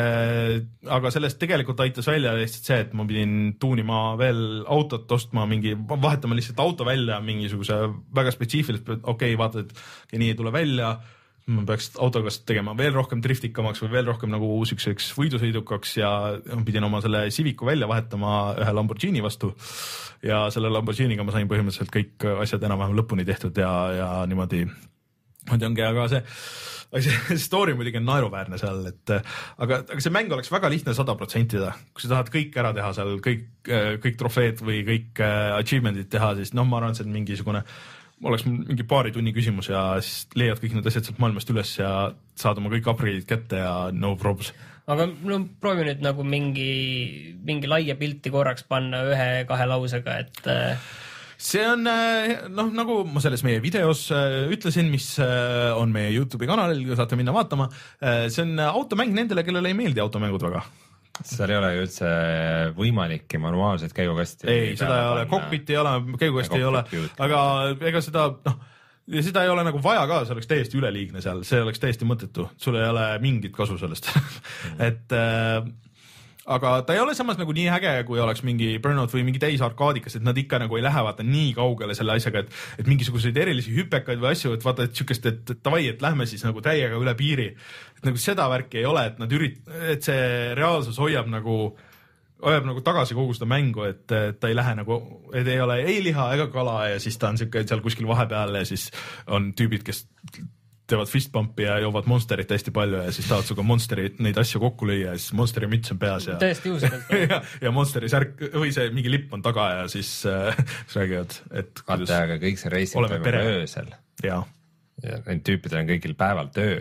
Speaker 1: aga sellest tegelikult aitas välja lihtsalt see, et ma pidin tuunima veel autot ostma, mingi, vahetama lihtsalt auto välja mingisuguse väga spetsiifiliselt, okei, okay, vaatad, et nii ei tule välja, ma peaks autoga tegema veel rohkem driftikamaks või veel rohkem nagu siukseks võidusõidukaks ja pidin oma selle Civicu välja vahetama ühe Lamborghini vastu ja selle Lamborghiniga ma sain põhimõtteliselt kõik asjad enam-vähem lõpuni tehtud ja, ja niimoodi, ma teangi, aga see see story muidugi on naeruväärne seal, et aga, aga see mäng oleks väga lihtne sada protsentida, kui sa tahad kõik ära teha seal, kõik, kõik trofeed või kõik achievement'id teha, siis noh, ma arvan, et see on mingisugune, oleks mingi paari tunni küsimus ja siis leiad kõik need asjad sealt maailmast üles ja saad oma kõik upgrade'id kätte ja no probs.
Speaker 2: Aga no proovi nüüd nagu mingi, mingi laia pilti korraks panna ühe-kahe lausega, et
Speaker 1: see on noh, nagu ma selles meie videos ütlesin, mis on meie YouTube'i kanalil, saate minna vaatama. See on automäng nendele, kellele ei meeldi automängud väga.
Speaker 3: Seal ei ole ju üldse võimalikki manuaalset käigukasti.
Speaker 1: Ei, seda ei ole, cockpit ei ole, käigukasti ei ole, aga ega seda, noh, ja seda ei ole nagu vaja ka, see oleks täiesti üleliigne seal, see oleks täiesti mõttetu, sul ei ole mingit kasu sellest. et äh, aga ta ei ole samas nagu nii äge, kui oleks mingi Burnout või mingi täisarkaadikas, et nad ikka nagu ei lähe vaata nii kaugele selle asjaga, et, et mingisuguseid erilisi hüpekaid või asju, et vaata, et siukest, et tavai, et lähme siis nagu täiega üle piiri. Et nagu seda värki ei ole, et nad ürit-, et see reaalsus hoiab nagu, hoiab nagu tagasi kogu seda mängu, et, et ta ei lähe nagu, et ei ole ei liha ega kala ja siis ta on siuke seal kuskil vahepeal ja siis on tüübid, kes teevad fistbumpi ja joovad Monsterit hästi palju ja siis tahavad suga Monsterit neid asju kokku lüüa ja siis Monsteri müts on peas ja
Speaker 2: täiesti juusedelt
Speaker 1: ja, ja Monsteri särk või see mingi lipp on taga ja siis äh, räägivad, et
Speaker 3: kuidas vaata, aga kõik see reisib toimub öösel
Speaker 1: ja.
Speaker 3: ja need tüüpidel on kõigil päeval töö.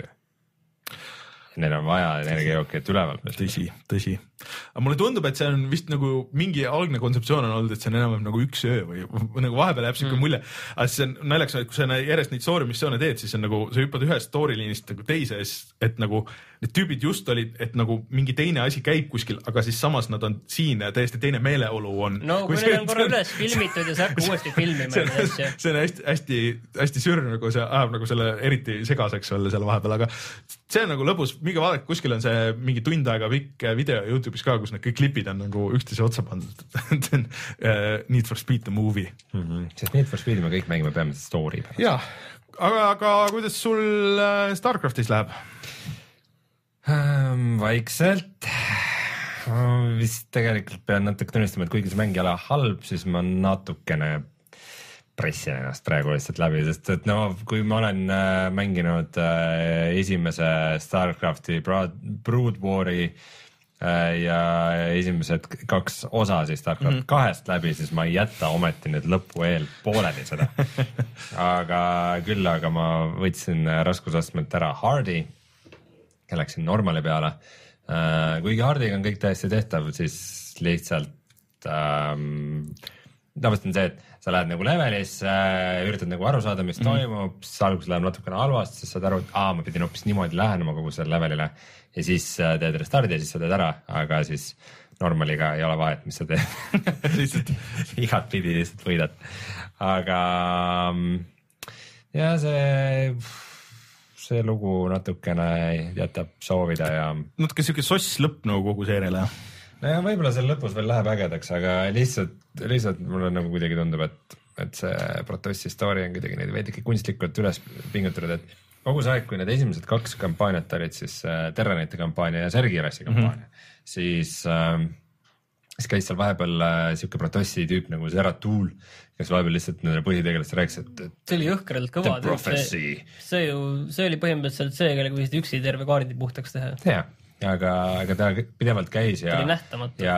Speaker 3: Neil on vaja energiajooki, et üleval.
Speaker 1: Tõsi, tõsi. Aga mulle tundub, et see on vist nagu mingi algne kontseptsioon on olnud, et see on enam nagu üks öö või, või nagu vahepeal jääb siuke mm. mulje. Aga see on naljaks, et kui sa järjest neid story missioone teed, siis on nagu, sa hüppad ühest story liinist nagu teise, et nagu need tüübid just olid, et nagu mingi teine asi käib kuskil, aga siis samas nad on siin ja täiesti teine meeleolu on.
Speaker 2: No kui, kui neil on korra üles filmitud ja sa hakka uuesti filmima.
Speaker 1: See, see on hästi, hästi, hästi sürr, nagu see ajab nagu selle eriti segaseks veel seal vahepeal, aga see on nagu lõbus, mingi vaadake, kuskil on see mingi tund aega pikk video YouTube'is ka, kus need kõik klipid on nagu üksteise otsa pandud. Need for Speed the movie.
Speaker 3: Mm-hmm. Sest Need for Speed me kõik mängime peame story pärast.
Speaker 1: Jah, aga, aga kuidas sul Starcraftis läheb?
Speaker 3: Um, vaikselt. Ma vist tegelikult pean natuke tunnistama, et kuigi see mäng ei ole halb, siis ma natukene pressin ennast praegu lihtsalt läbi, sest et no kui ma olen äh, mänginud äh, esimese Starcrafti Brood War'i äh, ja esimesed kaks osa siis Starcraft mm-hmm. kahest läbi, siis ma ei jäta ometi nüüd lõpu eel pooleli seda. aga küll, aga ma võtsin raskusastmelt ära Hardi ja läksin normali peale. Äh, kuigi Hardiga on kõik täiesti tehtav, siis lihtsalt ähm, tavaliselt on see, et sa lähed nagu levelisse, üritad nagu aru saada, mis mm. toimub, siis alguses läheb natukene halvasti, siis saad aru, et aa, ma pidin hoopis niimoodi lähenema kogu selle levelile ja siis teed restardi ja siis sa teed ära, aga siis normaliga ei ole vahet, mis sa teed lihtsalt igat pidi lihtsalt võidad. Aga ja see, see lugu natukene jätab soovida ja
Speaker 1: natuke siuke soss lõpp nagu kogu seeriale.
Speaker 3: No ja võib-olla seal lõpus veel läheb ägedaks, aga lihtsalt, lihtsalt mulle nagu kuidagi tundub, et, et see Protossi story on kuidagi neid veidike kunstlikult üles pingutatud, et kogu see aeg, kui need esimesed kaks kampaaniat olid siis äh, Terranite kampaania ja Sergi Rassi kampaania, mm-hmm. siis, äh, siis käis seal vahepeal äh, siuke Protossi tüüp nagu Zeratul, kes vahepeal lihtsalt nendele põhitegelastele rääkis, et, et
Speaker 2: see oli jõhkralt kõva. See, see, ju, see oli põhimõtteliselt see, kellega võisid üksi terve kaardi puhtaks teha.
Speaker 3: Jah. aga, aga ta pidevalt käis ja, ja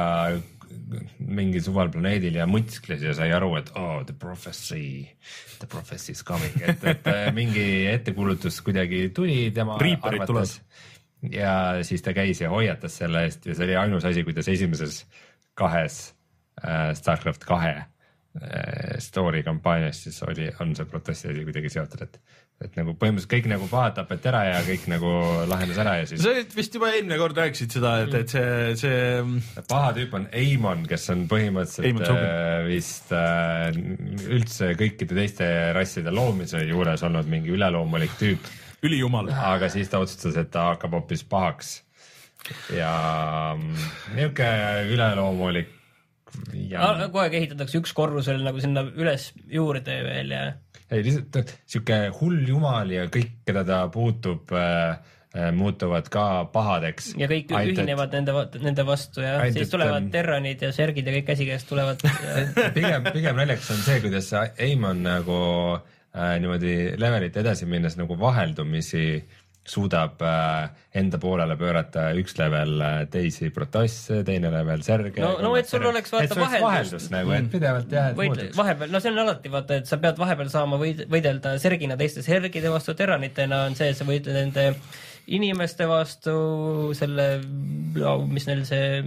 Speaker 3: mingi suval planeedil ja mõtskles ja sai aru, et oh, the prophecy, the prophecy is coming, et, et mingi ettekuulutus kuidagi tuli tema
Speaker 1: Reaperid
Speaker 3: arvates tuleb. Ja siis ta käis ja hoiatas selle eest ja see oli ainus asi, kuidas esimeses kahes äh, Starcraft kahe äh, story kampaanias siis oli, on see protesti asi kuidagi seotud, et et nagu põhimõtteliselt kõik nagu pahad tapeti ära ja kõik nagu lahenes ära ja siis
Speaker 1: sa vist juba eelmine kord rääkisid seda, et, et see, see
Speaker 3: paha tüüp on Eamon, kes on põhimõtteliselt äh, vist äh, üldse kõikide teiste rasside loomise juures olnud mingi üleloomulik tüüp.
Speaker 1: Ülijumal.
Speaker 3: Aga siis ta otsustas, et ta hakkab hoopis pahaks ja niuke üleloomulik ja...
Speaker 2: kogu aeg ehitatakse üks korrusel nagu sinna üles juurde veel ja
Speaker 3: ei, lihtsalt siuke hull jumal ja kõik, keda ta puutub äh, muutuvad ka pahadeks.
Speaker 2: Ja kõik Aitet... ühinevad nende, nende vastu ja Aitet... siis tulevad terranid ja sergid ja kõik käsikäest tulevad. Ja...
Speaker 3: pigem, pigem näljaks on see, kuidas Eamon nagu äh, niimoodi levelit edasi minnes nagu vaheldumisi suudab äh, enda poolele pöörata üks level äh, teisi protosse, teine level serge.
Speaker 2: No, no et sul serge. Oleks vaata vaheldust.
Speaker 3: vaheldust nagu, et pidevalt jah, et
Speaker 2: Võid, vahepeal, no see on alati vaata, et sa pead vahepeal saama võid, võidelda sergina teiste sergide vastu, terranitena on see, et sa võid nende inimeste vastu selle, mis neil see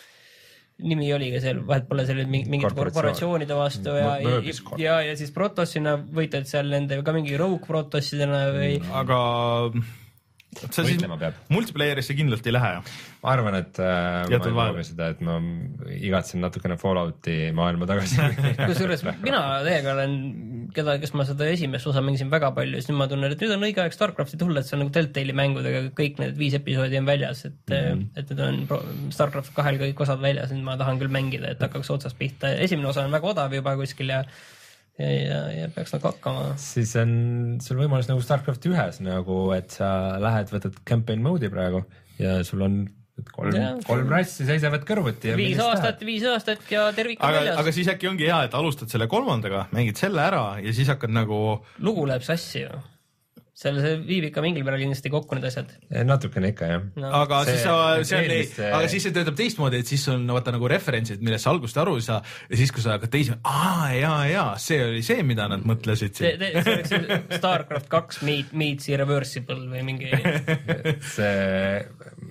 Speaker 2: nimi oligi seal, vahet pole seal mingite korporatsioonide vastu ja, ja, ja, ja siis protossina võitled seal nende ka mingi rogue protossidena või...
Speaker 1: Aga sa siis multiplayerisse kindlalt ei lähe?
Speaker 3: Ma arvan, et äh, ma ei proovi seda, et ma igatsen natukene Fallouti maailma tagasi.
Speaker 2: Kusjuures mina teiega olen, keda, kes ma seda esimest osa mängisin väga palju, siis nüüd ma tunnen, et nüüd on õige aeg Starcrafti tulla, et see on nagu Telltale'i mängudega kõik need viis episoodi on väljas, et, mm-hmm. et nüüd on Starcraft kahel kõik osad väljas, nüüd ma tahan küll mängida, et hakkaks otsast pihta. Esimene osa on väga odav juba kuskil ja Ja, ja, ja peaks nagu hakkama.
Speaker 3: Siis on sul võimalus nagu Starcraft ühes nagu, et sa lähed, võtad campaign mode'i praegu ja sul on kolm, ja, kolm rassi seisavad kõrvuti.
Speaker 2: Viis aastat, viis aastat ja tervik on väljas.
Speaker 1: Aga siis äkki ongi hea, et alustad selle kolmandaga, mängid selle ära ja siis hakkad nagu...
Speaker 2: Lugu läheb sassi ju. Selle see viib ikka mingil peale kindlasti kokku need asjad.
Speaker 3: Natukene ikka, jah.
Speaker 1: No. Aga, see, siis sa, see on, see... aga siis see töötab teistmoodi, et siis on vaata nagu referentsid, millest sa algust aru ei saa ja siis, kui sa hakkad teisma, aa, jaa, jaa, see oli see, mida nad mõtlesid.
Speaker 2: See, see oleks Starcraft kaks meet, meets Irreversible või mingi...
Speaker 3: see,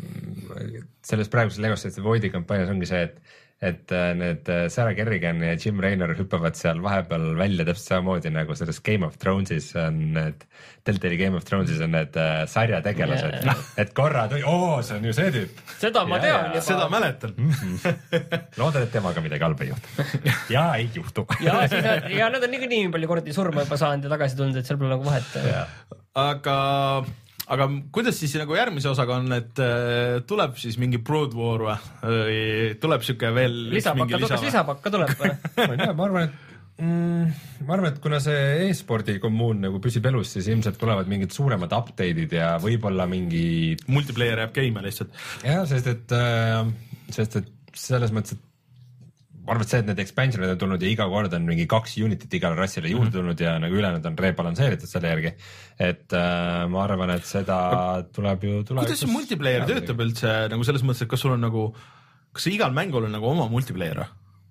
Speaker 3: selles praeguses Legos Voidi kampaanias ongi see, et et need Sarah Kerrigan ja Jim Raynor hüppavad seal vahepeal välja täpselt samamoodi nagu selles Game of Thronesis on need, Telltale'i Game of Thronesis on need sarjategelased, yeah. Et korra tuli, oo, see on ju see tüüp.
Speaker 2: Seda ma tean juba.
Speaker 1: Seda mäletan.
Speaker 3: Loodan, et temaga midagi halba ei juhtu. Ja ei juhtu.
Speaker 2: ja, siis, ja nad on nii, nii palju kordi surma juba saanud ja tagasi tulnud, et seal pole nagu vahet.
Speaker 1: Aga... Aga kuidas siis nagu järgmise osaga on, et äh, tuleb siis mingi Brood War või tuleb siuke veel
Speaker 2: lisapakka, kas lisapakka tuleb või?
Speaker 3: ma ei tea, ma arvan, et mm, ma arvan, et kuna see e-spordi kommuun nagu püsib elus, siis ilmselt tulevad mingid suuremad update'id ja võib-olla mingi
Speaker 1: multiplayer jääb käima lihtsalt.
Speaker 3: Jah, sest et, äh, sest et selles mõttes, et ma arvan, et see, et need expansionid on tulnud ja iga kord on mingi kaks unitit igale rassile juurde tulnud ja nagu ülejäänud on rebalansseeritud selle järgi. Et äh, ma arvan, et seda tuleb ju...
Speaker 1: Kuidas see multiplayer töötab üldse nagu selles mõttes, et kas sul on nagu, kas igal mängul on nagu oma multiplayer?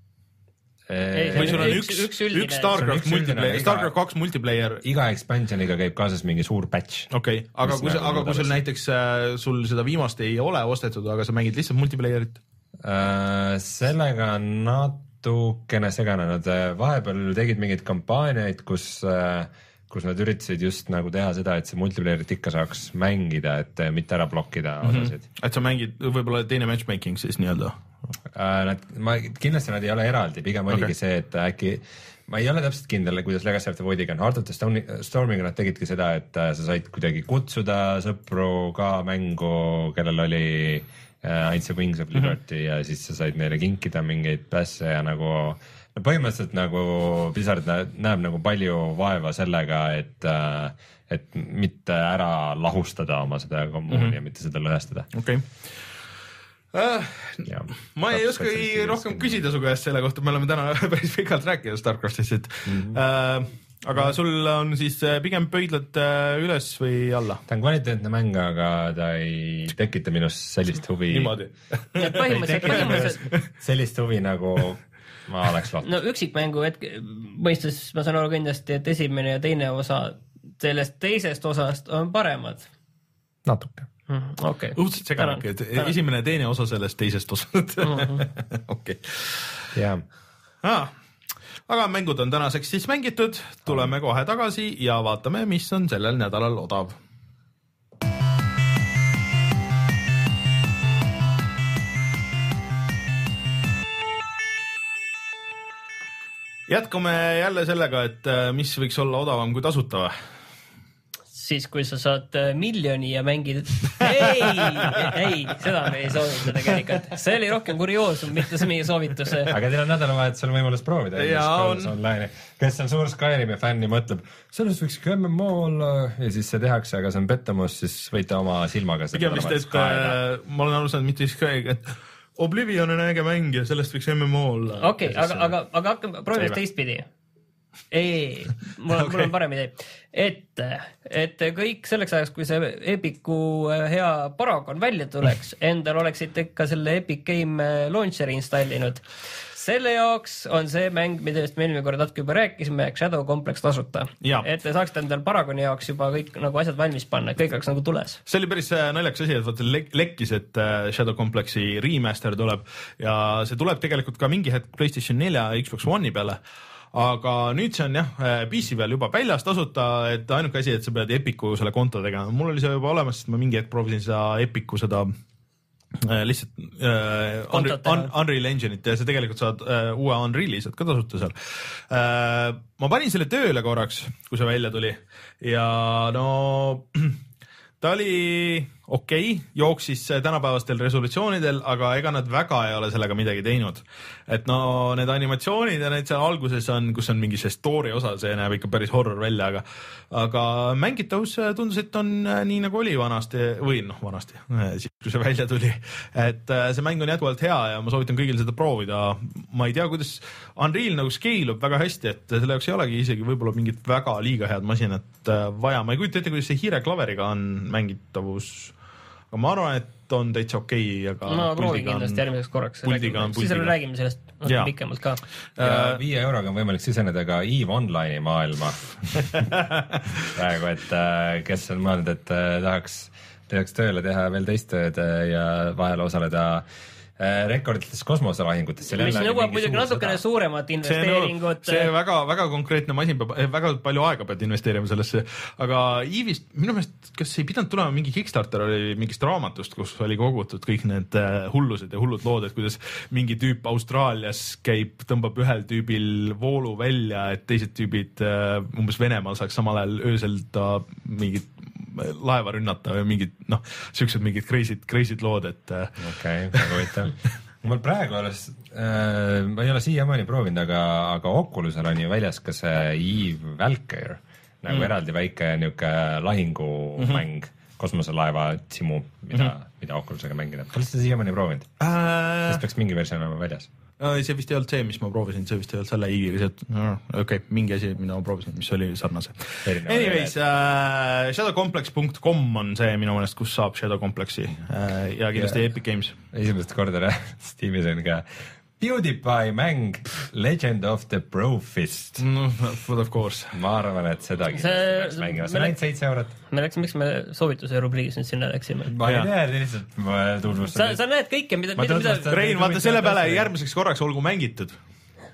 Speaker 2: Ei,
Speaker 1: või sul on üks,
Speaker 2: üks,
Speaker 1: üks, üks, üks Starcraft multiplayer, Starcraft kaks multiplayer.
Speaker 3: Iga expansioniga käib kaasas mingi suur patch.
Speaker 1: Okei, okay. aga kui, aga kui sul näiteks sul seda viimast ei ole ostetud, aga sa mängid lihtsalt multiplayerit?
Speaker 3: Uh, sellega natuke natukene segane, nad vahepeal tegid mingeid kampaaniaid, kus kus nad üritasid just nagu teha seda, et see multiplayerit ikka saaks mängida, et mitte ära blokkida mm-hmm. osasid.
Speaker 1: Et sa mängid võib-olla teine matchmaking siis nii-öelda?
Speaker 3: Nad, ma, kindlasti nad ei ole eraldi, pigem oligi okay. see, et äkki ma ei ole täpselt kindel, kuidas Legacy of the Voidiga on. Heart of the Stormiga nad tegidki seda, et sa said kuidagi kutsuda sõpru ka mängu, kellel oli ainult see Wings of Liberty mm-hmm. ja siis sa said neile kinkida mingeid pässe ja nagu no põhimõtteliselt nagu Blizzard näeb nagu palju vaeva sellega, et, et mitte ära lahustada oma seda kommuuni mm-hmm. ja mitte seda lõhestada.
Speaker 1: Okei. Okay. Uh, ma ei oska ei rohkem küsida su käest selle kohta, me oleme täna päris pikalt rääkinud Starcraftist, mm-hmm. uh, aga sul on siis pigem pöidlad üles või alla?
Speaker 3: Ta on kvaliteetne mäng, aga ta ei tekita minus sellist huvi.
Speaker 1: Niimoodi.
Speaker 2: põhimõtteliselt, põhimõtteliselt.
Speaker 3: sellist huvi nagu ma oleks loht.
Speaker 2: No üksikmängu hetke, mõistes ma saan aru kindlasti, et esimene ja teine osa sellest teisest osast on paremad.
Speaker 3: Natuke.
Speaker 2: Mm, okay.
Speaker 1: Õudselt seganak, et tänan. Esimene ja teine osa sellest teisest osast. mm-hmm. Okei.
Speaker 3: Jaa.
Speaker 1: Ah, aga mängud on tänaseks siis mängitud, tuleme kohe tagasi ja vaatame, mis on sellel nädalal odav. Jätkame jälle sellega, et mis võiks olla odavam kui tasuta või?
Speaker 2: Siis kui sa saad miljoni ja mängid... Ei, ei, seda me ei soovita tegelikult. See oli rohkem kurioosum, mitte see meie soovitus.
Speaker 3: Aga teil on nädalavahetusel võimalus proovida.
Speaker 1: On...
Speaker 3: Online. Kes on suur Skyrimi fänni, mõtleb, sellest võiks ka M M O olla ja siis see tehakse, aga see on pettumus, siis võite oma silmaga seda
Speaker 1: vist, et äh, ma olen aru saanud, mitte Skyri, et Oblivion on äge mäng ja sellest võiks M M O olla.
Speaker 2: Okei, okay, aga, aga, aga hakkame proovida teistpidi. Ei, mul on, okay. mul on parem idee. Et, et kõik selleks ajaks, kui see Epicu hea Paragon välja tuleks, endal oleksid ikka selle Epic Game Launcheri installinud. Selle jaoks on see mäng, millest me eelmine kord natuke juba rääkisime, Shadow Complex tasuta. Ja. Et te saaksite endal Paragoni jaoks juba kõik nagu asjad valmis panna, et kõik oleks nagu tules.
Speaker 1: See oli päris naljakas asi, et vaata lek- lekkis, et Shadow Complexi remaster tuleb ja see tuleb tegelikult ka mingi hetk PlayStation neli ja Xbox One'i peale. Aga nüüd see on jah, P C peal juba väljas tasuta, et ainuke asi, et sa pead Epicu selle konto tegema. Mul oli see juba olemas, sest ma mingi hetk proovisin seda Epicu seda äh, lihtsalt äh, Unreal, Un, Unreal Engine'it ja sa tegelikult saad äh, uue Unreal'i, saad ka tasuta seal. Äh, ma panin selle tööle korraks, kui see välja tuli ja no ta oli okei, okay, jooksis tänapäevastel resolutsioonidel, aga ega nad väga ei ole sellega midagi teinud. Et no need animatsioonid ja need seal alguses on, kus on mingi see story osa, see näeb ikka päris horror välja, aga aga mängitavus tundus, et on nii nagu oli vanasti, või noh, vanasti, siis kui see välja tuli. Et see mäng on jätkuvalt hea ja ma soovitan kõigil seda proovida. Ma ei tea, kuidas Unreal nagu scale'ub väga hästi, et selle jaoks ei olegi isegi võib-olla mingit väga liiga head masinat vaja. Ma ei kujuta ette, kuidas see hiireklaveriga on mängitavus. Aga ma arvan, et on täitsa okei, aga
Speaker 2: ma proovin kindlasti järgmiseks korraks. Siis räägime sellest no, pikemalt ka.
Speaker 3: Ja viie euroga on võimalik siseneda ka EVE Online'i maailma. Praegu, et kes on mõelnud, et tahaks, tahaks tööle teha veel teist tööd ja vahel osaleda rekordites kosmoselahingutes.
Speaker 2: Mis nõuab muidugi natukene suuremat investeeringut.
Speaker 1: See, see väga, väga konkreetne masin peab, väga palju aega pead investeerima sellesse, aga EVE'ist minu meelest, kas ei pidanud tulema mingi Kickstarter oli mingist raamatust, kus oli kogutud kõik need hullused ja hullud lood, et kuidas mingi tüüp Austraalias käib, tõmbab ühel tüübil voolu välja, et teised tüübid umbes Venemaal saaks samal ajal öösel ta mingid laeva rünnata või mingid, noh, siuksed mingid crazy'd, crazy'd lood, et
Speaker 3: okei, väga võitav. Mul praegu alles, äh, ma ei ole siiamaani proovinud, aga, aga Oculusel on ju väljas ka see EVE Valkyrie, nagu mm. eraldi väike niuke lahingumäng, mm-hmm. kosmoselaeva simu, mida, mm-hmm. mida Oculusega mängida. Kas te siiamaani proovinud? Äh... Sest peaks mingi versioon olema väljas.
Speaker 1: See vist ei olnud see, mis ma proovisin, see vist ei olnud selle EVE-ga, okei, okay, mingi asi, mida ma proovisin, mis oli sarnase. Anyways, uh, shadowcomplex dot com on see minu mõnest, kus saab Shadow Complexi uh, ja kindlasti yeah. Epic Games.
Speaker 3: Esimest korda Steamis on ka PewDiePie mäng Legend of the Brofist.
Speaker 1: No, of course.
Speaker 3: Ma arvan, et seda peaks mängima. See on ainult seitse eurot.
Speaker 2: Me läks, miks me soovituse rubriigis nüüd sinna läksime?
Speaker 3: Ma ei tea, lihtsalt ma tutvustan.
Speaker 2: Sa, sa näed kõike, mida...
Speaker 1: mida, mida... Rein, vaata selle peale järgmiseks korraks olgu mängitud.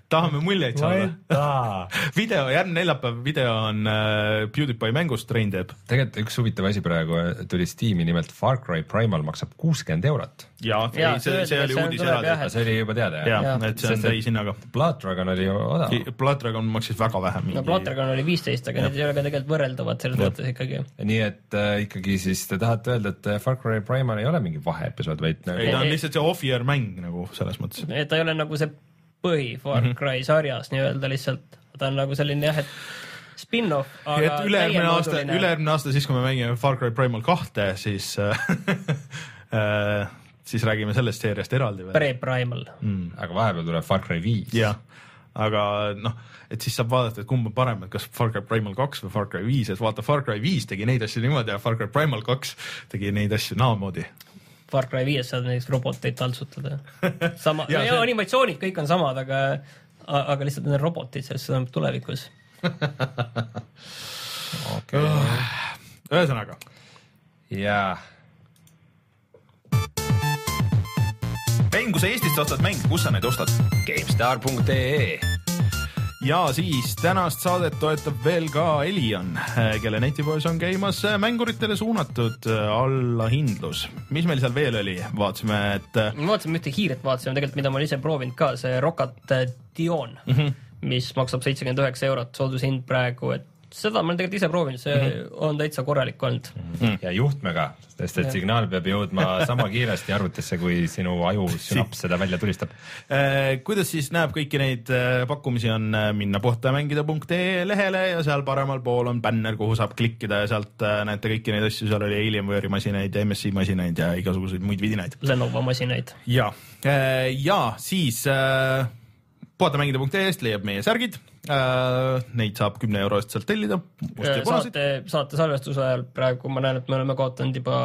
Speaker 1: tahame muljeid saada. video, järgmine neljapäev video on uh, PewDiePie mängust Rein teeb.
Speaker 3: Tegelikult üks huvitav asi praegu tuli Steam'i, nimelt Far Cry Primal maksab kuuskümmend eurot.
Speaker 1: Ja, ja ei, see, see, see oli uudis eraldi.
Speaker 3: See oli juba teada,
Speaker 1: jah? Ja, et see on täis hinnaga.
Speaker 3: Blood Dragon oli ju odav.
Speaker 1: Blood Dragon maksis väga vähe.
Speaker 2: No Blood Dragon oli viisteist, aga need ei ole ka tegelikult võrreldavad selles mõttes ikkagi.
Speaker 3: Nii et äh, ikkagi siis te tahate öelda, et Far Cry Primal ei ole mingi vaheepisood, vaid
Speaker 1: nagu... ei, ta on lihtsalt see off-year mäng nagu selles mõttes.
Speaker 2: Et ta ei ole nagu see põhi Far Cry mm-hmm. sarjas nii-öelda lihtsalt, ta on nagu selline jah, et spin-off, aga
Speaker 1: üle-eelmine aasta, üle-eelmine aasta siis, kui me mängime Far Cry Primal kahte, siis äh, siis räägime sellest seeriast eraldi veel.
Speaker 2: Pre-Primal.
Speaker 3: Mm. Aga vahepeal tuleb Far Cry viis.
Speaker 1: Jah, aga noh, et siis saab vaadata, et kumb on parem, et kas Far Cry Primal kaks või Far Cry viis, et vaata Far Cry viis tegi neid asju niimoodi ja Far Cry Primal kaks tegi neid asju naamoodi.
Speaker 2: Far Cry viies saad näiteks roboteid taltsutada. Sama, ja, ja see... animatsioonid kõik on samad, aga, aga lihtsalt need robotid, sest see on tulevikus.
Speaker 3: Okay.
Speaker 1: Ühesõnaga.
Speaker 3: Jaa.
Speaker 1: Mäng, kui sa Eestist ostad mäng, kus sa neid ostad?
Speaker 3: GameStar punkt ee
Speaker 1: Ja siis tänast saadet toetab veel ka Elion, kelle netipoes on käimas mänguritele suunatud allahindlus. Mis meil seal veel oli? Vaatasime, et...
Speaker 2: Me vaatasime ühte hiiret, vaatasime tegelikult, mida ma olen ise proovinud ka, see Rocket Dion, mm-hmm. mis maksab seitsekümmend üheksa eurot soodushind praegu, et seda ma olen tegelikult ise proovinud, see mm-hmm. on täitsa korralik olnud.
Speaker 3: Mm-hmm. Ja juhtmega, sest et ja. Signaal peab jõudma sama kiiresti arvutisse, kui sinu aju sünaps seda välja tulistab.
Speaker 1: Kuidas siis näeb kõiki neid pakkumisi on minna puhtamängida punkt ee lehele ja seal paremal pool on bänner, kuhu saab klikkida ja sealt näete kõiki neid asju, seal oli Alienware'i masinaid, M S I masinaid ja igasuguseid muid vidinaid.
Speaker 2: Lenovo masinaid.
Speaker 1: Ja, ja siis puhtamängida punkt ee-st leiab meie särgid. Uh, neid saab kümne euro eest sealt tellida.
Speaker 2: Saate, saate salvestuse ajal praegu ma näen, et me oleme kaotanud juba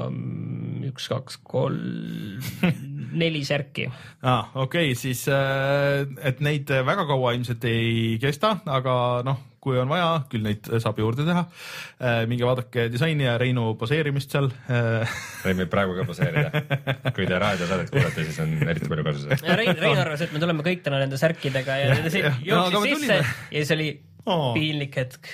Speaker 2: üks, kaks, kolm, neli särki.
Speaker 1: Ah, okei, okay, siis et neid väga kaua ilmselt ei kesta, aga noh, kui on vaja, küll neid saab juurde teha. Minge vaadake disaini ja Reinu poseerimist seal.
Speaker 2: Rein
Speaker 3: võib praegu ka poseerida. Kui te raadiosaadet kuulete, siis on eriti palju kasus.
Speaker 2: Rein, Rein arvas, et me tuleme kõik täna nende särkidega ja jooksis sisse ja see oli oh. piinlik hetk.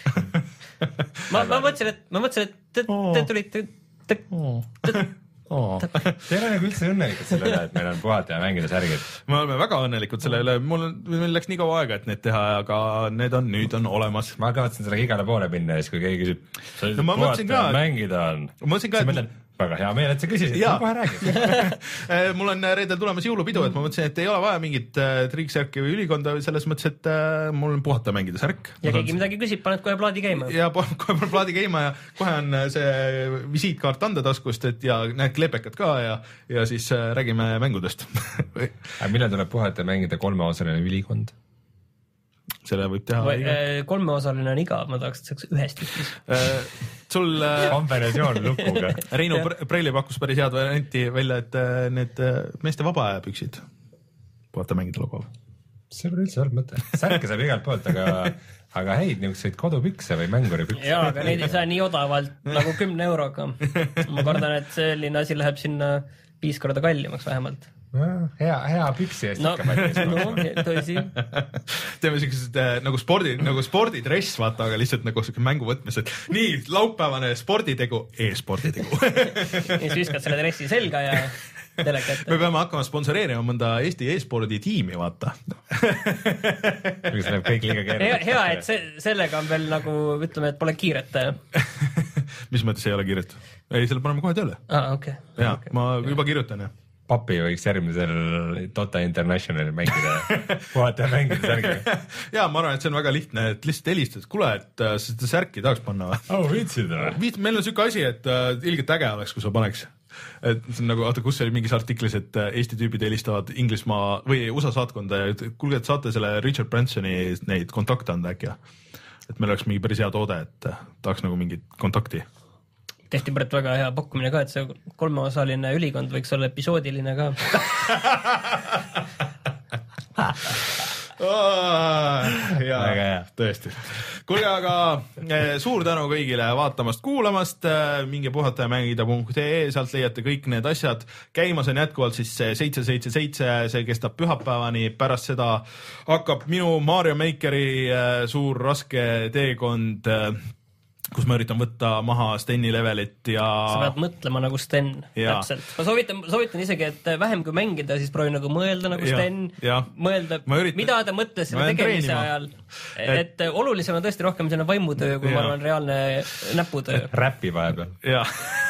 Speaker 2: Ma, ma mõtlesin, et ma mõtlesin, et te, te tulite te, te,
Speaker 3: Oh. Te ei ole nagu üldse õnnelikud selle üle, et meil on puhata ja mängida särgid.
Speaker 1: Me oleme väga õnnelikud selle üle, mul, meil läks nii kaua aega, et need teha, aga need on nüüd on olemas.
Speaker 3: Ma kavatsen sellega igale poole minna ja siis, kui keegi küsib, sa
Speaker 1: no,
Speaker 3: puhata ja mängida on.
Speaker 1: Ma mõtlesin ka, et...
Speaker 3: Väga hea meel, et sa küsisid, ma kohe räägin.
Speaker 1: Mul on reedel tulemas jõulupidu, et ma mõtlesin, et ei ole vaja mingit triiksärki või ülikonda selles mõttes, et mul on puhata mängida särk.
Speaker 2: Ja keegi midagi küsib, paned kohe plaadi käima.
Speaker 1: Ja kohe paned plaadi käima ja kohe on see visiitkaart anda taskust, et ja need klepekad ka ja, ja siis räägime mängudest.
Speaker 3: Aga millal tuleb puhata mängida kolmeosaline ülikond?
Speaker 1: Selle võib teha
Speaker 2: Või, kolmeosaline on igav, ma tahaks, et saaks ühest ühtis.
Speaker 1: Sul
Speaker 3: kombinatsioon lukuga.
Speaker 1: Reinu Preili pakkus päris head varianti välja, et need meeste vabaaepüksid puhata mängida logo.
Speaker 3: See on üldse halb mõte. Särke saab igalt poolt, aga, aga häid niisuguseid kodupükse või mänguripükse.
Speaker 2: Jaa, aga neid ei saa nii odavalt nagu kümne euroga. Ma kardan, et selline asi läheb sinna viis korda kallimaks vähemalt.
Speaker 3: No, hea, hea püksi eest
Speaker 2: no, ikka mõttes. No, tõsi.
Speaker 1: Teeme sellised nagu, spordi, nagu spordidress, vaata, aga lihtsalt nagu mängu võtmes, et nii, laupäevane sporditegu, e-sporditegu.
Speaker 2: Ja siis viskad selle dressi selga ja telekätte.
Speaker 1: Me peame hakkama sponsoreerima mõnda Eesti e-spordi tiimi, vaata.
Speaker 3: Mis läheb kõik liiga keeruline.
Speaker 2: Hea, hea, et see, sellega on veel nagu, ütleme, et pole kiiret.
Speaker 1: Mis mõttes ei ole kiiret? Ei, selle paneme kohe tööle.
Speaker 2: Ah, okei.
Speaker 1: Okay. Ja, okay. Ma juba kirjutan, jah.
Speaker 3: Papi võiks järgmisel Dota Internationali mängida puhata ja mängida särgi.
Speaker 1: Jaa, ma arvan, et see on väga lihtne, et lihtsalt helistad, kuule, et seda särki tahaks panna.
Speaker 3: Oh, viitsid või?
Speaker 1: Meil on süke asi, et ilgelt äge oleks, kui sa paneks. Et see on nagu, oota, kus oli mingis artiklis, et Eesti tüübid helistavad Inglismaa või U S A saatkonda ja kuulge, et saate selle Richard Bransoni neid kontakte anda äkki. Et meil oleks mingi päris hea toode, et tahaks nagu mingit kontakti.
Speaker 2: Tehti pärit väga hea pakkumine ka, et see kolmeosaline ülikond võiks olla episoodiline ka.
Speaker 1: jaa, tõesti. Kuulge, aga suur tänu kõigile vaatamast, kuulamast, minge puhata ja mängida punkt ee, sealt leiate kõik need asjad. Käimas on jätkuvalt siis see seitse seitse seitse, see kestab pühapäevani, pärast seda hakkab minu Mario Makeri suur raske teekond, kus ma üritan võtta maha Steni levelit ja...
Speaker 2: Sa pead mõtlema nagu Sten, ja. Täpselt. Ma soovitan, soovitan isegi, et vähem kui mängida, siis proovi nagu mõelda nagu ja. Sten, ja. Mõelda, üritan... mida ta mõtles selle tegemise treenima. Ajal. Et, et olulisem on tõesti rohkem selline vaimutöö, kui ja. Ma arvan reaalne näputöö.
Speaker 3: Räppi vahepeal.
Speaker 1: Ja.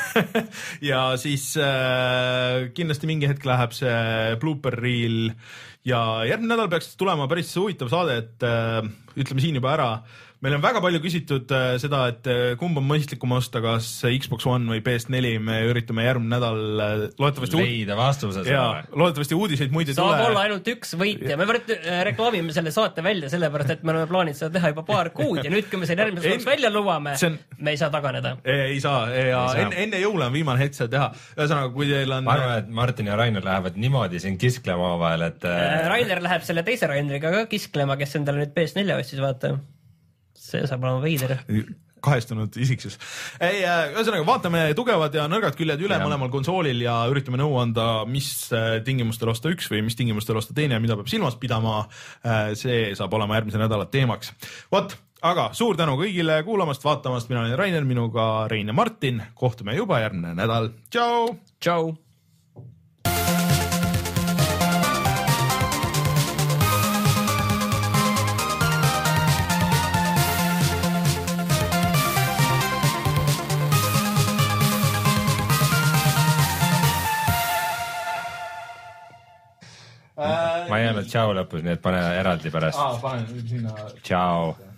Speaker 1: ja siis äh, kindlasti mingi hetk läheb see blooper reel ja järgmine nädal peaks tulema päris huvitav saade, et äh, ütleme siin juba ära, meil on väga palju küsitud äh, seda, et äh, kumb on mõistlikum osta, kas Xbox One või P S neli, me üritame järgmine nädal äh, loodetavasti
Speaker 3: leida vastuse
Speaker 1: ja, loodetavasti uudiseid muid ei
Speaker 2: saab
Speaker 1: tule.
Speaker 2: Saab olla ainult üks võitja, me võrd, äh, reklaamime selle saate välja, sellepärast et me oleme plaaninud seda teha juba paar kuud ja nüüd, kui me selle järgmise en... välja lubame, on... me ei saa taganeda.
Speaker 1: Ei saa, ja enne, enne jõule on viimane hetk seda teha. Ühesõnaga, kui teil on...
Speaker 3: Ma arvan, et Martin ja Rainer lähevad niimoodi siin kisklema omavahel, et...
Speaker 2: Äh, Rainer läheb selle teise Raineriga ka kisklema, kes endale nüüd P S neli ostis, vaata. See saab olema veider.
Speaker 1: Kahestunud isiksus. Ei, ühesõnaga, vaatame tugevad ja nõrgad küljed üle ja. Mõlemal konsoolil ja üritame nõu anda, mis tingimustel osta üks või mis tingimustel osta teine, mida peab silmas pidama. See saab olema järgmise nädala teemaks. Vot, aga suur tänu kõigile kuulamast, vaatamast. Mina olen Rainer, minuga Rein ja Martin. Kohtume juba järgmine nädal. Tšau!
Speaker 2: Tšau!
Speaker 3: Ma ei öelnud tšau lõpus, nii et pane eraldi pärast.
Speaker 1: Aa, panen sinna.
Speaker 3: Tšau.